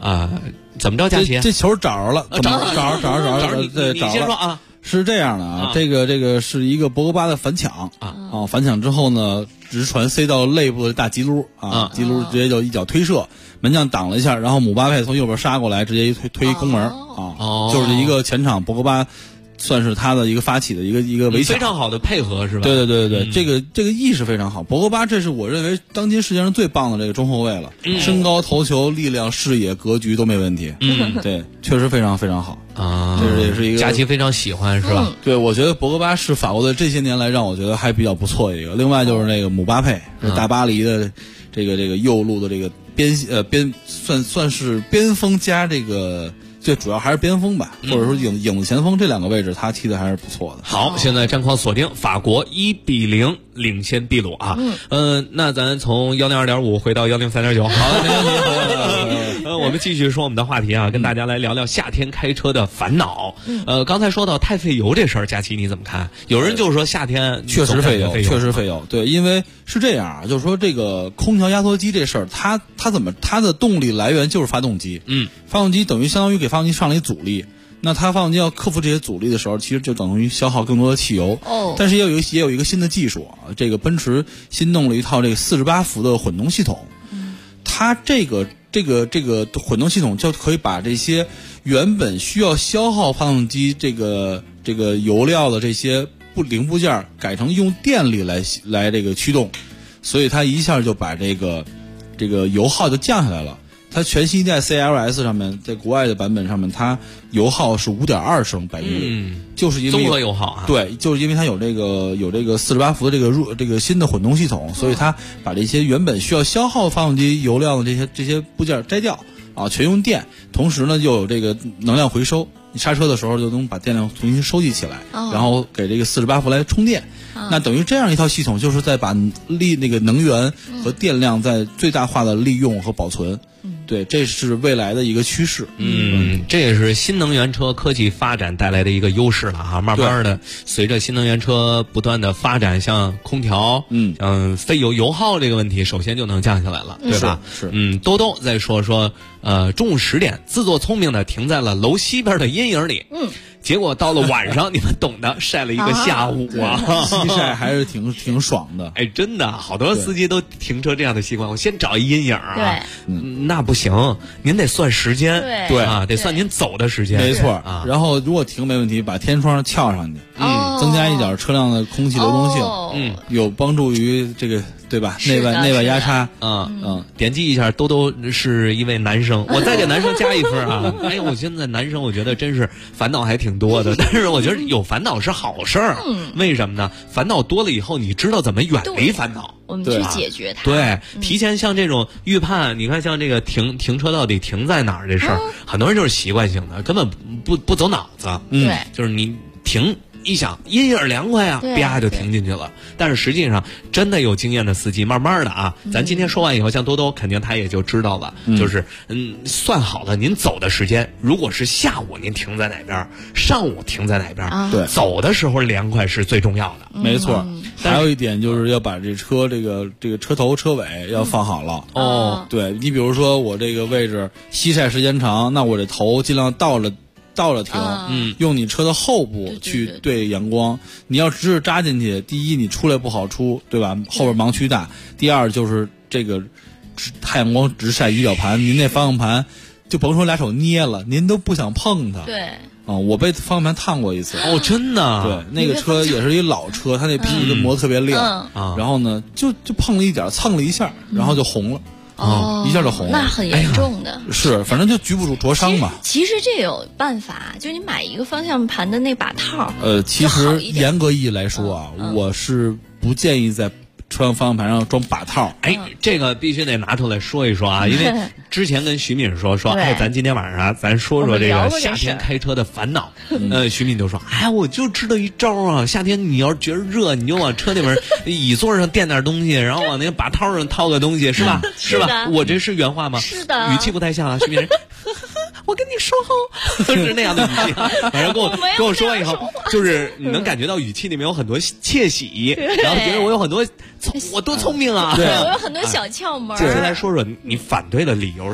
怎么着，佳琪？ 这球找着了，找着，对， 你先说啊。 是这样的啊，这个是一个博格巴的反抢反抢之后呢，直传塞到肋部的大吉鲁吉鲁直接就一脚推射，门将挡了一下，然后姆巴佩从右边杀过来，直接一推攻门就是一个前场博格巴。算是他的一个发起的一个围抢， 非常好的配合是吧？ 对，这个意识非常好。博格巴这是我认为当今世界上最棒的这个中后卫了，身高、头球、力量、视野、格局都没问题。对，确实非常非常好这也是一个佳琪非常喜欢是吧？ 对，我觉得博格巴是法国队这些年来让我觉得还比较不错的一个。另外就是那个姆巴佩，是大巴黎的这个右路的这个边算是边锋加这个。最主要还是边锋吧，或者说影子前锋这两个位置，他踢的还是不错的。 好，现在战况锁定，法国1-0领先秘鲁啊。那咱从102.5回到103.9。好，没问题。我们继续说我们的话题啊，跟大家来聊聊夏天开车的烦恼。刚才说到太费油这事儿，佳琪你怎么看？有人就是说夏天确实费油，确实费油。对，因为是这样啊，就是说这个空调压缩机这事儿，它的动力来源就是发动机。发动机等于相当于给发动机上了一阻力，那它发动机要克服这些阻力的时候，其实就等于消耗更多的汽油。但是也有一个新的技术啊，这个奔驰新弄了一套这个48伏的混动系统。它这个混动系统就可以把这些原本需要消耗发动机这个油料的这些零部件改成用电力来这个驱动，所以它一下就把这个油耗就降下来了。它全新一代 CLS 上面，在国外的版本上面，它油耗是5.2升百公里，就是因为综合油耗啊。 对，就是因为它有这个48伏的这个新的混动系统，所以它把这些原本需要消耗发动机油量的这些部件摘掉全用电，同时呢又有这个能量回收，你刹车的时候就能把电量重新收集起来，然后给这个48伏来充电。那等于这样一套系统，就是在把那个能源和电量在最大化的利用和保存。对，这是未来的一个趋势。 这也是新能源车科技发展带来的一个优势了哈。慢慢的，随着新能源车不断的发展，像空调，像费油耗这个问题，首先就能降下来了，对吧？ 是。 兜兜再说，中午10点，自作聪明的停在了楼西边的阴影里。结果到了晚上，你们懂的，晒了一个下午西晒还是挺爽的。 哎，真的，好多司机都停车这样的习惯。我先找一阴影那不行，您得算时间， 对得算您走的时间， 没错然后如果停没问题，把天窗翘上去，增加一点车辆的空气流动性，有帮助于这个。对吧？内外压差， 点击一下，兜是一位男生，我再给男生加一分啊！哎呦，我现在男生我觉得真是烦恼还挺多的，但是我觉得有烦恼是好事儿。为什么呢？烦恼多了以后，你知道怎么远离烦恼， 我们去解决它。 对，提前像这种预判，你看像这个停车到底停在哪儿这事儿，很多人就是习惯性的，根本不走脑子。 对， 就是你停。一想阴影凉快啊，啪就停进去了。但是实际上，真的有经验的司机，慢慢的啊，咱今天说完以后，像兜兜肯定他也就知道了，就是算好了您走的时间，如果是下午您停在哪边，上午停在哪边， 对， 走的时候凉快是最重要的。 没错，还有一点就是要把这车这个车头车尾要放好了。对你比如说我这个位置西晒时间长，那我这头尽量倒着停，用你车的后部去对阳光。你要直着扎进去，第一你出来不好出，对吧？后边盲区大。第二就是这个太阳光直晒仪表盘，您那方向盘就甭说俩手捏了，您都不想碰它。 对。 我被方向盘烫过一次。 真的？ 对，那个车也是一老车，它那皮子磨特别亮，然后呢就碰了一点，蹭了一下，然后就红了。一下就红了， 那很严重的。 是，反正就局部灼伤嘛。 其实这有办法，就你买一个方向盘的那把套。 其实严格意义来说啊，我是不建议在方向盘上装把套。 这个必须得拿出来说一说啊，因为之前跟徐敏说，咱今天晚上咱说这个夏天开车的烦恼。徐敏就说，我就知道一招啊，夏天你要是觉得热，你就往车里边椅座上垫点东西，然后往那个把套上套个东西，是吧？是吧？我这是原话吗？ 是的， 语气不太像啊，徐敏。我跟你说后是那样的语气，反正跟我说完以后，就是你能感觉到语气里面有很多窃喜，然后觉得我有很多我多聪明啊， 对，我有很多小窍门。 接下来说说你反对的理由是，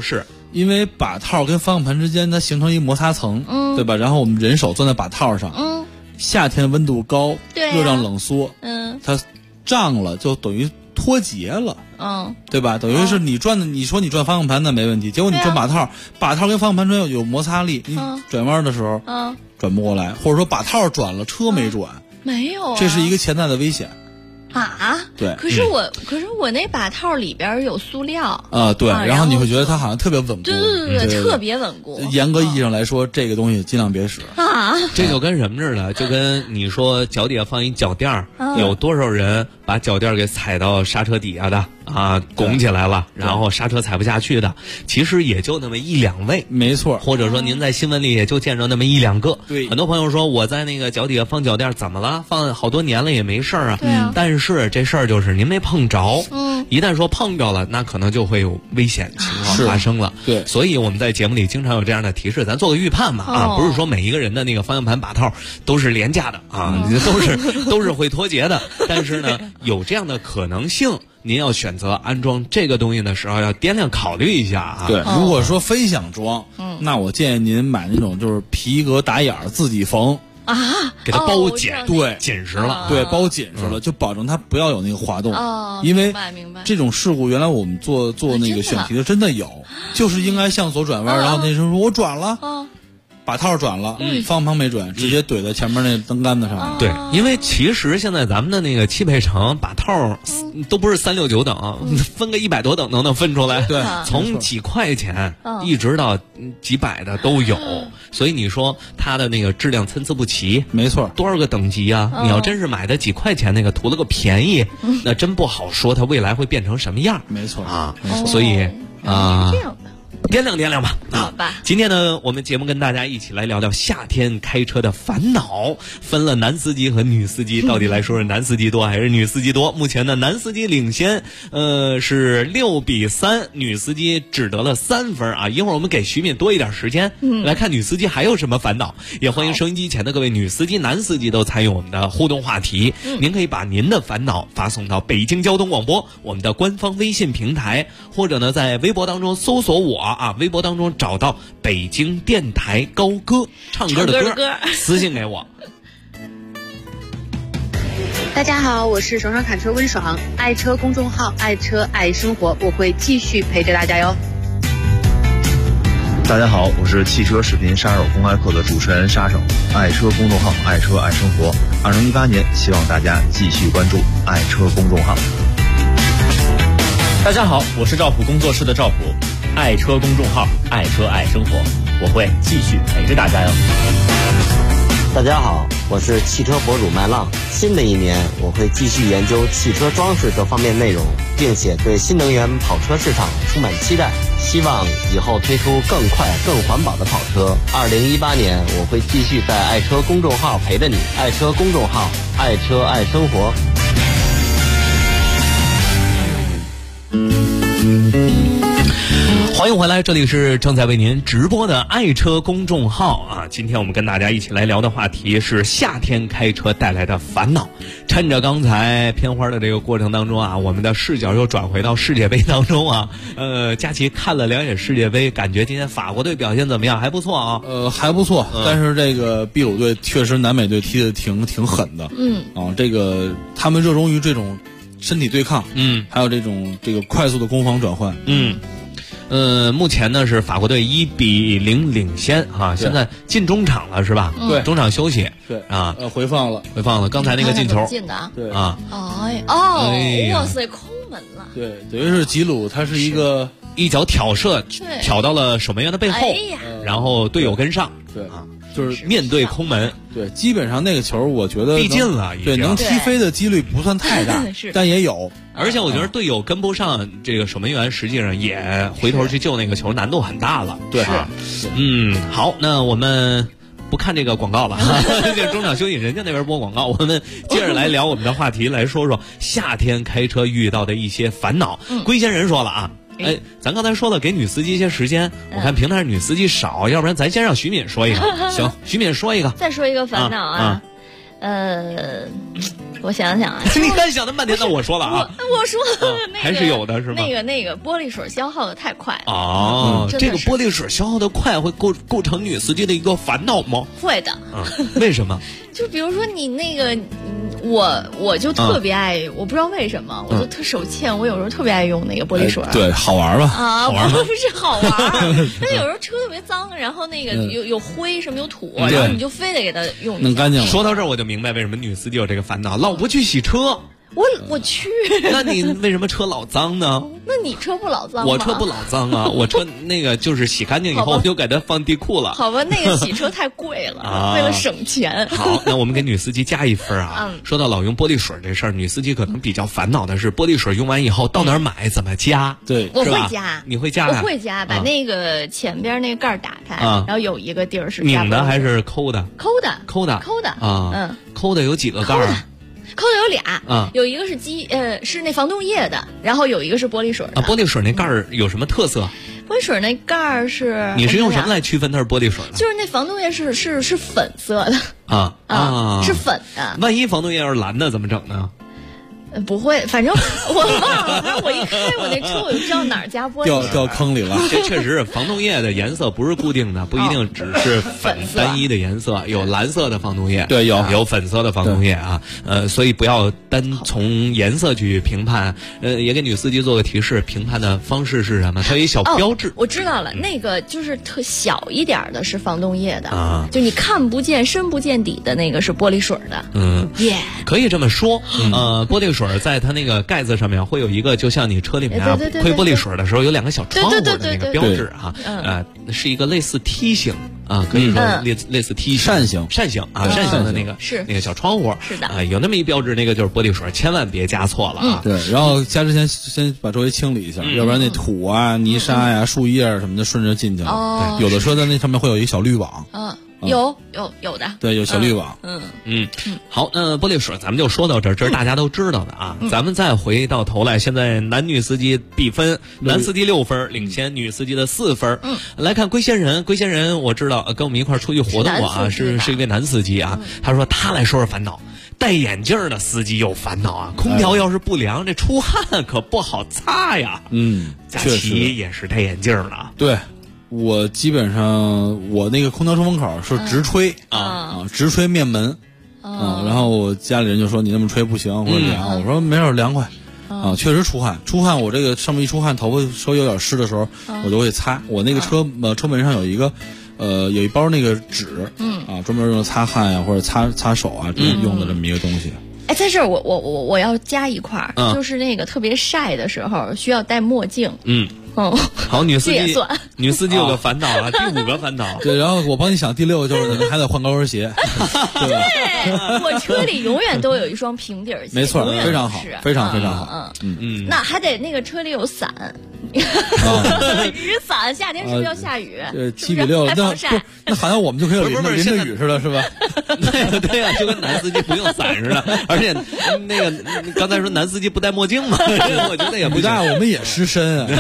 因为把套跟方向盘之间它形成一个摩擦层，对吧？然后我们人手钻在把套上，夏天温度高，热胀冷缩，它胀了就等于脱节了，对吧？等于是你转的，你说你转方向盘那没问题，结果你转把套，把套跟方向盘之间有摩擦力，你转弯的时候转不过来，或者说把套转了，车没转， 没有， 这是一个潜在的危险。对， 可是我那把套里边有塑料对，然后你会觉得它好像特别稳固， 对，特别稳固。 严格意义上来说，这个东西尽量别使这就跟什么似的，就跟你说脚底下放一脚垫儿，有多少人把脚垫儿给踩到刹车底下的拱起来了，然后刹车踩不下去的，其实也就那么一两位， 没错。 或者说您在新闻里也就见着那么一两个。 对， 很多朋友说我在那个脚底下放脚垫怎么了？放好多年了也没事儿啊。 对啊。 但是这事儿就是您没碰着，一旦说碰着了，那可能就会有危险情况发生了。 对， 所以我们在节目里经常有这样的提示，咱做个预判嘛不是说每一个人的那个方向盘把套都是廉价的都是会脱节的，但是呢有这样的可能性。您要选择安装这个东西的时候，要掂量考虑一下对，如果说非想装，那我建议您买那种就是皮革打眼自己缝给它包紧， 对， 紧实了， 对，包紧实了，就保证它不要有那个滑动。因为这种事故，原来我们做那个选题的真的有，就是应该向左转弯，然后那时候说我转了。把套转了，方向盘没转，直接怼在前面那灯杆子上。 对，因为其实现在咱们的那个汽配城把套都不是3、6、9等，分个100多等都能分出来。 对， 从几块钱一直到几百的都有。所以你说它的那个质量参差不齐， 没错， 多少个等级啊？你要真是买的几块钱那个图了个便宜，那真不好说它未来会变成什么样。 没错所以这样的。 掂量吧， 好吧。 今天呢，我们节目跟大家一起来聊聊夏天开车的烦恼，分了男司机和女司机，到底来说是男司机多还是女司机多？目前呢，男司机领先，是6比3，女司机只得了3分啊。一会儿我们给徐敏多一点时间，来看女司机还有什么烦恼。也欢迎收音机前的各位女司机、男司机都参与我们的互动话题。您可以把您的烦恼发送到北京交通广播我们的官方微信平台，或者呢在微博当中搜索我。微博当中找到北京电台高歌唱歌的歌，私信给我。 大家好，我是爽爽侃车温爽，爱车公众号爱车爱生活，我会继续陪着大家哟。 大家好，我是汽车视频杀手公开课的主持人沙手，爱车公众号爱车爱生活。2018年，希望大家继续关注爱车公众号。 大家好，我是赵普工作室的赵普，爱车公众号爱车爱生活，我会继续陪着大家哟。 大家好，我是汽车博主麦浪。新的一年，我会继续研究汽车装饰这方面内容，并且对新能源跑车市场充满期待，希望以后推出更快更环保的跑车。2018年，我会继续在爱车公众号陪着你，爱车公众号爱车爱生活。 欢迎回来，这里是正在为您直播的爱车公众号啊！今天我们跟大家一起来聊的话题是夏天开车带来的烦恼。趁着刚才片花的这个过程当中啊，我们的视角又转回到世界杯当中啊。佳琪看了2眼世界杯，感觉今天法国队表现怎么样？还不错啊。 还不错，但是这个秘鲁队确实南美队踢得挺狠的。这个他们热衷于这种身体对抗，还有这个快速的攻防转换， 目前呢是法国队1比0领先啊，现在进中场了是吧？ 对， 中场休息。 对啊， 回放了。 刚才那个进球， 进的啊。 对啊。 哇塞，空门了。 对，等于是吉鲁他是一脚挑射，挑到了守门员的背后，然后队友跟上。 对啊。就是面对空门， 对，基本上那个球我觉得逼近了， 对，能踢飞的几率不算太大，但也有。 而且我觉得队友跟不上这个守门员，实际上也回头去救那个球难度很大了。 对， 好，那我们不看这个广告了，这中场休息，人家那边播广告，我们接着来聊我们的话题，来说说夏天开车遇到的一些烦恼。龟仙人说了啊。咱刚才说了给女司机一些时间，我看平台女司机少，要不然咱先让徐敏说一个。行，徐敏说一个。 再说一个烦恼啊， 我想想啊， 你看想那半天，那我说了啊， 我说那个还是有的是吗？ 那个玻璃水消耗的太快了。 哦，这个玻璃水消耗的快，会构成女司机的一个烦恼吗？ 会的。 为什么？ 就比如说你那个，我就特别爱，我不知道为什么，我就特手欠，我有时候特别爱用那个玻璃水。 对，好玩吧？ 啊，不是好玩，但有时候车特别脏，然后那个有灰什么有土，然后你就非得给它用弄干净了。 说到这儿，我就明白为什么女司机有这个烦恼，老不去洗车。 我去， 那你为什么车老脏呢？ 那你车不老脏吗？ 我车不老脏啊，我车那个就是洗干净以后我就给它放地库了。 好吧，那个洗车太贵了，为了省钱。 好，那我们给女司机加一分啊。说到老用玻璃水这事儿，女司机可能比较烦恼的是玻璃水用完以后到哪儿买，怎么加？ 对， 我会加， 你会加？ 我会加，把那个前边那个盖儿打开，然后有一个地儿是拧的还是抠的？ 抠的啊，抠的有几个盖儿？ 抠的有俩，有一个是是那防冻液的，然后有一个是玻璃水的。 玻璃水那盖儿有什么特色？ 玻璃水那盖儿是， 你是用什么来区分它是玻璃水的？ 就是那防冻液是粉色的是粉的。 万一防冻液要是蓝的怎么整呢？ 不会，反正我忘了。反正我一开我那车，我就知道哪儿加玻璃水。 掉坑里了。 这确实是防冻液的颜色不是固定的，不一定只是粉单一的颜色，有蓝色的防冻液， 对，有粉色的防冻液啊。所以不要单从颜色去评判。也给女司机做个提示，评判的方式是什么？它有一小标志。 我知道了，那个就是特小一点的是防冻液的，就你看不见、深不见底的那个是玻璃水的。 可以这么说。玻璃水在它那个盖子上面会有一一个就像你车里面啊亏玻璃水的时候有两个小窗户的那个标志啊，是一个类似梯形啊，可以说类似梯扇形啊，扇形的那个是那个小窗户， 是的啊，有那么一标志，那个就是玻璃水，千万别加错了啊。 对，然后加之前先把周围清理一下，要不然那土啊、泥沙呀、树叶什么的顺着进去了。有的车在那上面会有一个小滤网。 有的， 对，有小滤网。 好，玻璃水咱们就说到这儿，这是大家都知道的啊。咱们再回到头来，现在男女司机比分，男司机6分领先女司机的4分。来看龟仙人，我知道跟我们一块儿出去活动过啊，是一位男司机啊。他说他来说说烦恼，戴眼镜的司机有烦恼啊，空调要是不凉，这出汗可不好擦呀。佳琪也是戴眼镜了， 对。我基本上我那个空调出风口是直吹直吹面门然后我家里人就说你那么吹不行或者凉，我说没事凉快确实出汗我这个上面一出汗头发稍微有点湿的时候我就会擦，我那个车门上有一个有一包那个纸专门用擦汗呀或者擦手啊用的这么一个东西。 哎，在这儿我要加一块儿，就是那个特别晒的时候需要戴墨镜。 好，女司机有个烦恼啊，第5个烦恼。 对，然后我帮你想第6个就是还得换高跟鞋。 对，我车里永远都有一双平底鞋， 没错，非常好，非常非常好。 那还得那个车里有伞，雨伞，夏天是不是要下雨 ？7比6，那好像我们就可以淋着雨似的，是吧？ 对呀，就跟男司机不用伞似的。而且那个刚才说男司机不戴墨镜嘛，我觉得也不戴，我们也湿身啊。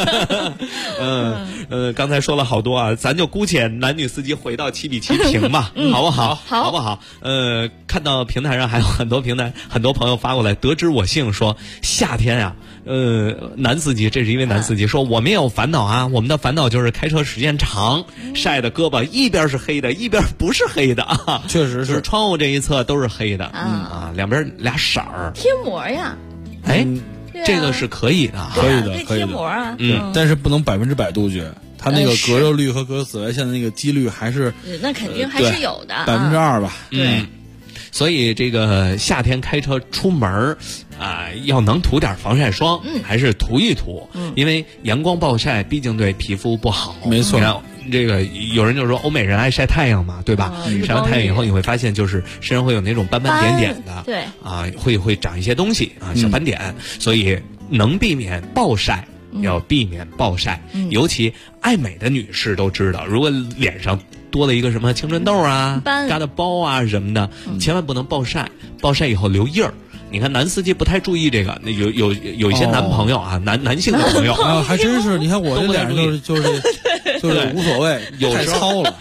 刚才说了好多啊，咱就姑且男女司机回到7比7平吧，好不好？好不好？看到平台上还有很多朋友发过来，得知我幸说夏天呀，男司机，这是一位男司机说我们也有烦恼啊，我们的烦恼就是开车时间长，晒的胳膊一边是黑的，一边不是黑的啊， 确实是窗户这一侧都是黑的两边俩色儿贴膜呀， 这个是可以的， 可以的， 贴膜啊， 但是不能100%杜绝，它那个隔热率和隔紫外线的那个几率还是那肯定还是有的 ，2%吧。 所以这个夏天开车出门要能涂点防晒霜，还是涂一涂，因为阳光暴晒毕竟对皮肤不好。 没错， 这个有人就说欧美人爱晒太阳嘛，对吧？晒完太阳以后你会发现就是身上会有那种斑斑点点的， 对会长一些东西小斑点，所以能避免暴晒。要避免暴晒，尤其爱美的女士都知道，如果脸上多了一个什么青春痘啊、疙瘩包啊什么的，千万不能暴晒，暴晒以后留印儿。你看男司机不太注意这个，有一些男朋友男性的朋友还真是，你看我这脸上就是就是无所谓，太糙了。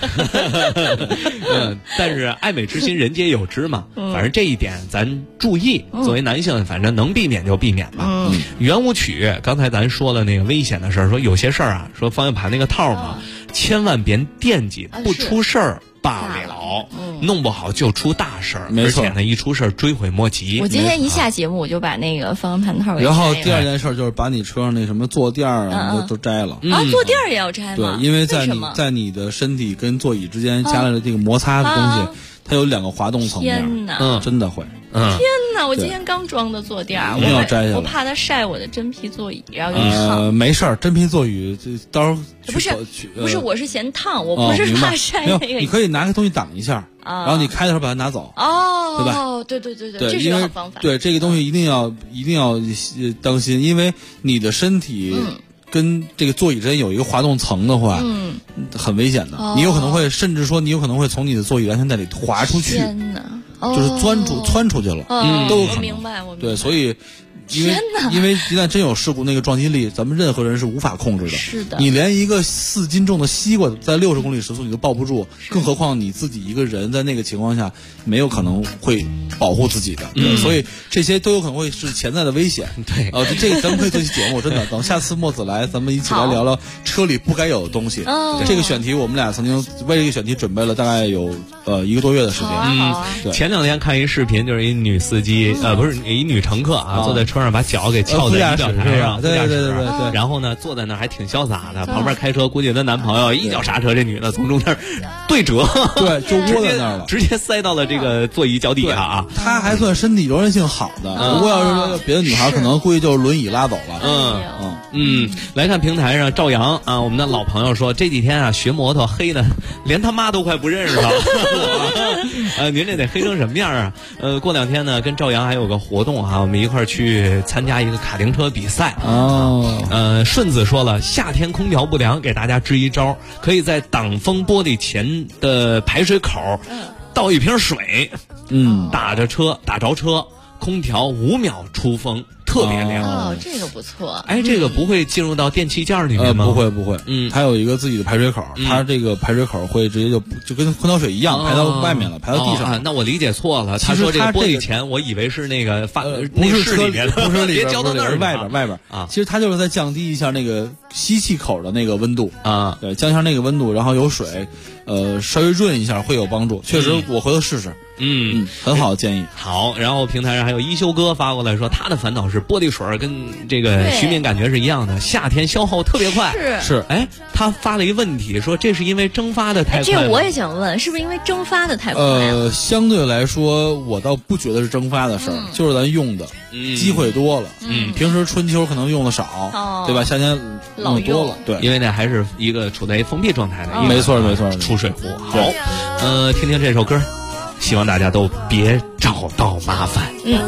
但是爱美之心人皆有之嘛，反正这一点咱注意。作为男性，反正能避免就避免吧。圆舞曲，刚才咱说了那个危险的事儿，说有些事儿啊，说方向盘那个套嘛，千万别惦记，不出事儿罢了，弄不好就出大事儿，而且呢，一出事儿追悔莫及。 我今天一下节目，我就把那个方向盘套给摘了。 然后第二件事就是把你车上那什么坐垫啊都摘了啊，坐垫也要摘吗？ 对，因为在你的身体跟座椅之间加了这个摩擦的东西，它有2个滑动层面。 天哪， 真的会。 天哪！我今天刚装的坐垫， 一定要摘下来。 我怕它晒我的真皮座椅，然后就烫。 没事儿，真皮座椅到时候不是，我是嫌烫，我不是怕晒那个。 你可以拿个东西挡一下，然后你开的时候把它拿走。对吧？ 对，这是个好方法。 对这个东西一定要当心，因为你的身体跟这个座椅之间有一个滑动层的话，很危险的。你有可能会，甚至说你有可能会从你的座椅安全带里滑出去。 天哪！ 就是窜出去了，都有可能。 我明白。 对，所以因为一旦真有事故，那个撞击力咱们任何人是无法控制的。 是的， 你连一个4斤重的西瓜在60公里时速你都抱不住，更何况你自己一个人在那个情况下没有可能会保护自己的。所以这些都有可能会是潜在的危险。 对， 这个咱们可以做期节目，真的，等下次墨子来，咱们一起来聊聊车里不该有的东西。这个选题我们俩曾经为这个选题准备了大概有1个多月的时间。 前2天看一视频，就是一女司机，不是一女乘客啊，坐在车上把脚给翘在仪表台上， 对， 然后呢坐在那还挺潇洒的，旁边开车估计她男朋友一脚刹车，这女的从中间对折， 对，就窝在那儿了， 直接塞到了这个座椅脚底下啊。 她还算身体柔韧性好的，如果要是说别的女孩，可能估计就是轮椅拉走了。 来看平台上赵阳啊，我们的老朋友说这几天啊学摩托黑的连他妈都快不认识了。您这得黑成什么样啊？过2天呢跟赵阳还有个活动啊，我们一块儿去参加一个卡丁车比赛。顺子说了，夏天空调不良，给大家支一招，可以在挡风玻璃前的排水口倒一瓶水，打着车，空调5秒出风，特别凉。 这个不错。 这个不会进入到电器件里面吗？ 不会。它有一个自己的排水口，它这个排水口会直接就跟空调水一样排到外面了，排到地上。 那我理解错了，他说这个玻璃前，我以为是那个不是里面的， 不是里边， 别交到那儿， 外边啊。其实它就是在降低一下那个吸气口的那个温度啊， 对，降一下那个温度，然后有水，稍微润一下会有帮助。确实，我回头试试。很好的建议。 好，然后平台上还有一休哥发过来说，他的烦恼是玻璃水跟这个徐敏感觉是一样的，夏天消耗特别快。 是。 他发了一个问题，说这是因为蒸发的太快。 这我也想问，是不是因为蒸发的太快？ 相对来说，我倒不觉得是蒸发的事儿，就是咱用的机会多了。平时春秋可能用的少，对吧？夏天老多了，对， 因为那还是一个处在封闭状态的。 没错， 出水壶。好，听听这首歌。希望大家都别找到麻烦。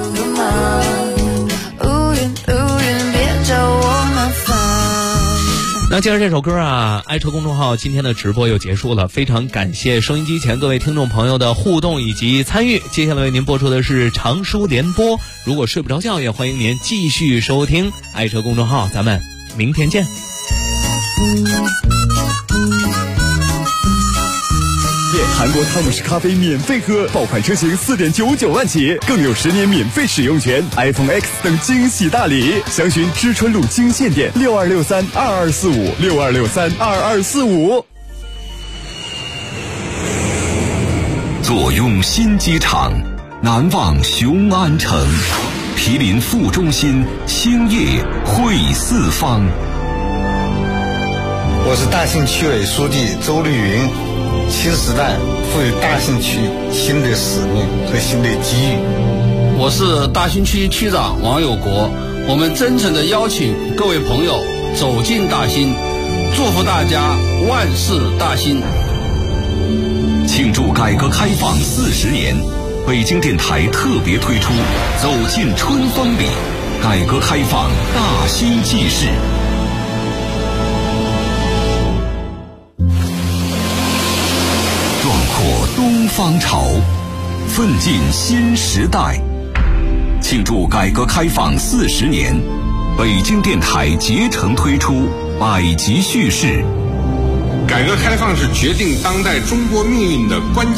那接着这首歌啊，爱车公众号今天的直播又结束了，非常感谢收音机前各位听众朋友的互动以及参与。接下来为您播出的是长书联播，如果睡不着觉，也欢迎您继续收听爱车公众号，咱们明天见。 韩国汤姆士咖啡免费喝，爆款车型4.99万起，更有10年免费使用权 ，iPhone X 等惊喜大礼。详询知春路金线店62632245，62632245。 坐拥新机场，南望雄安城，毗邻副中心，兴业汇四方。 我是大兴区委书记周丽云。新时代赋予大兴区新的使命和新的机遇。 我是大兴区区长王有国，我们真诚地邀请各位朋友走进大兴，祝福大家万事大兴。 庆祝改革开放40年，北京电台特别推出《走进春风里》，改革开放大兴纪事。壮阔东方潮，奋进新时代。庆祝改革开放40年，北京电台竭诚推出百集叙事， 改革开放是决定当代中国命运的关键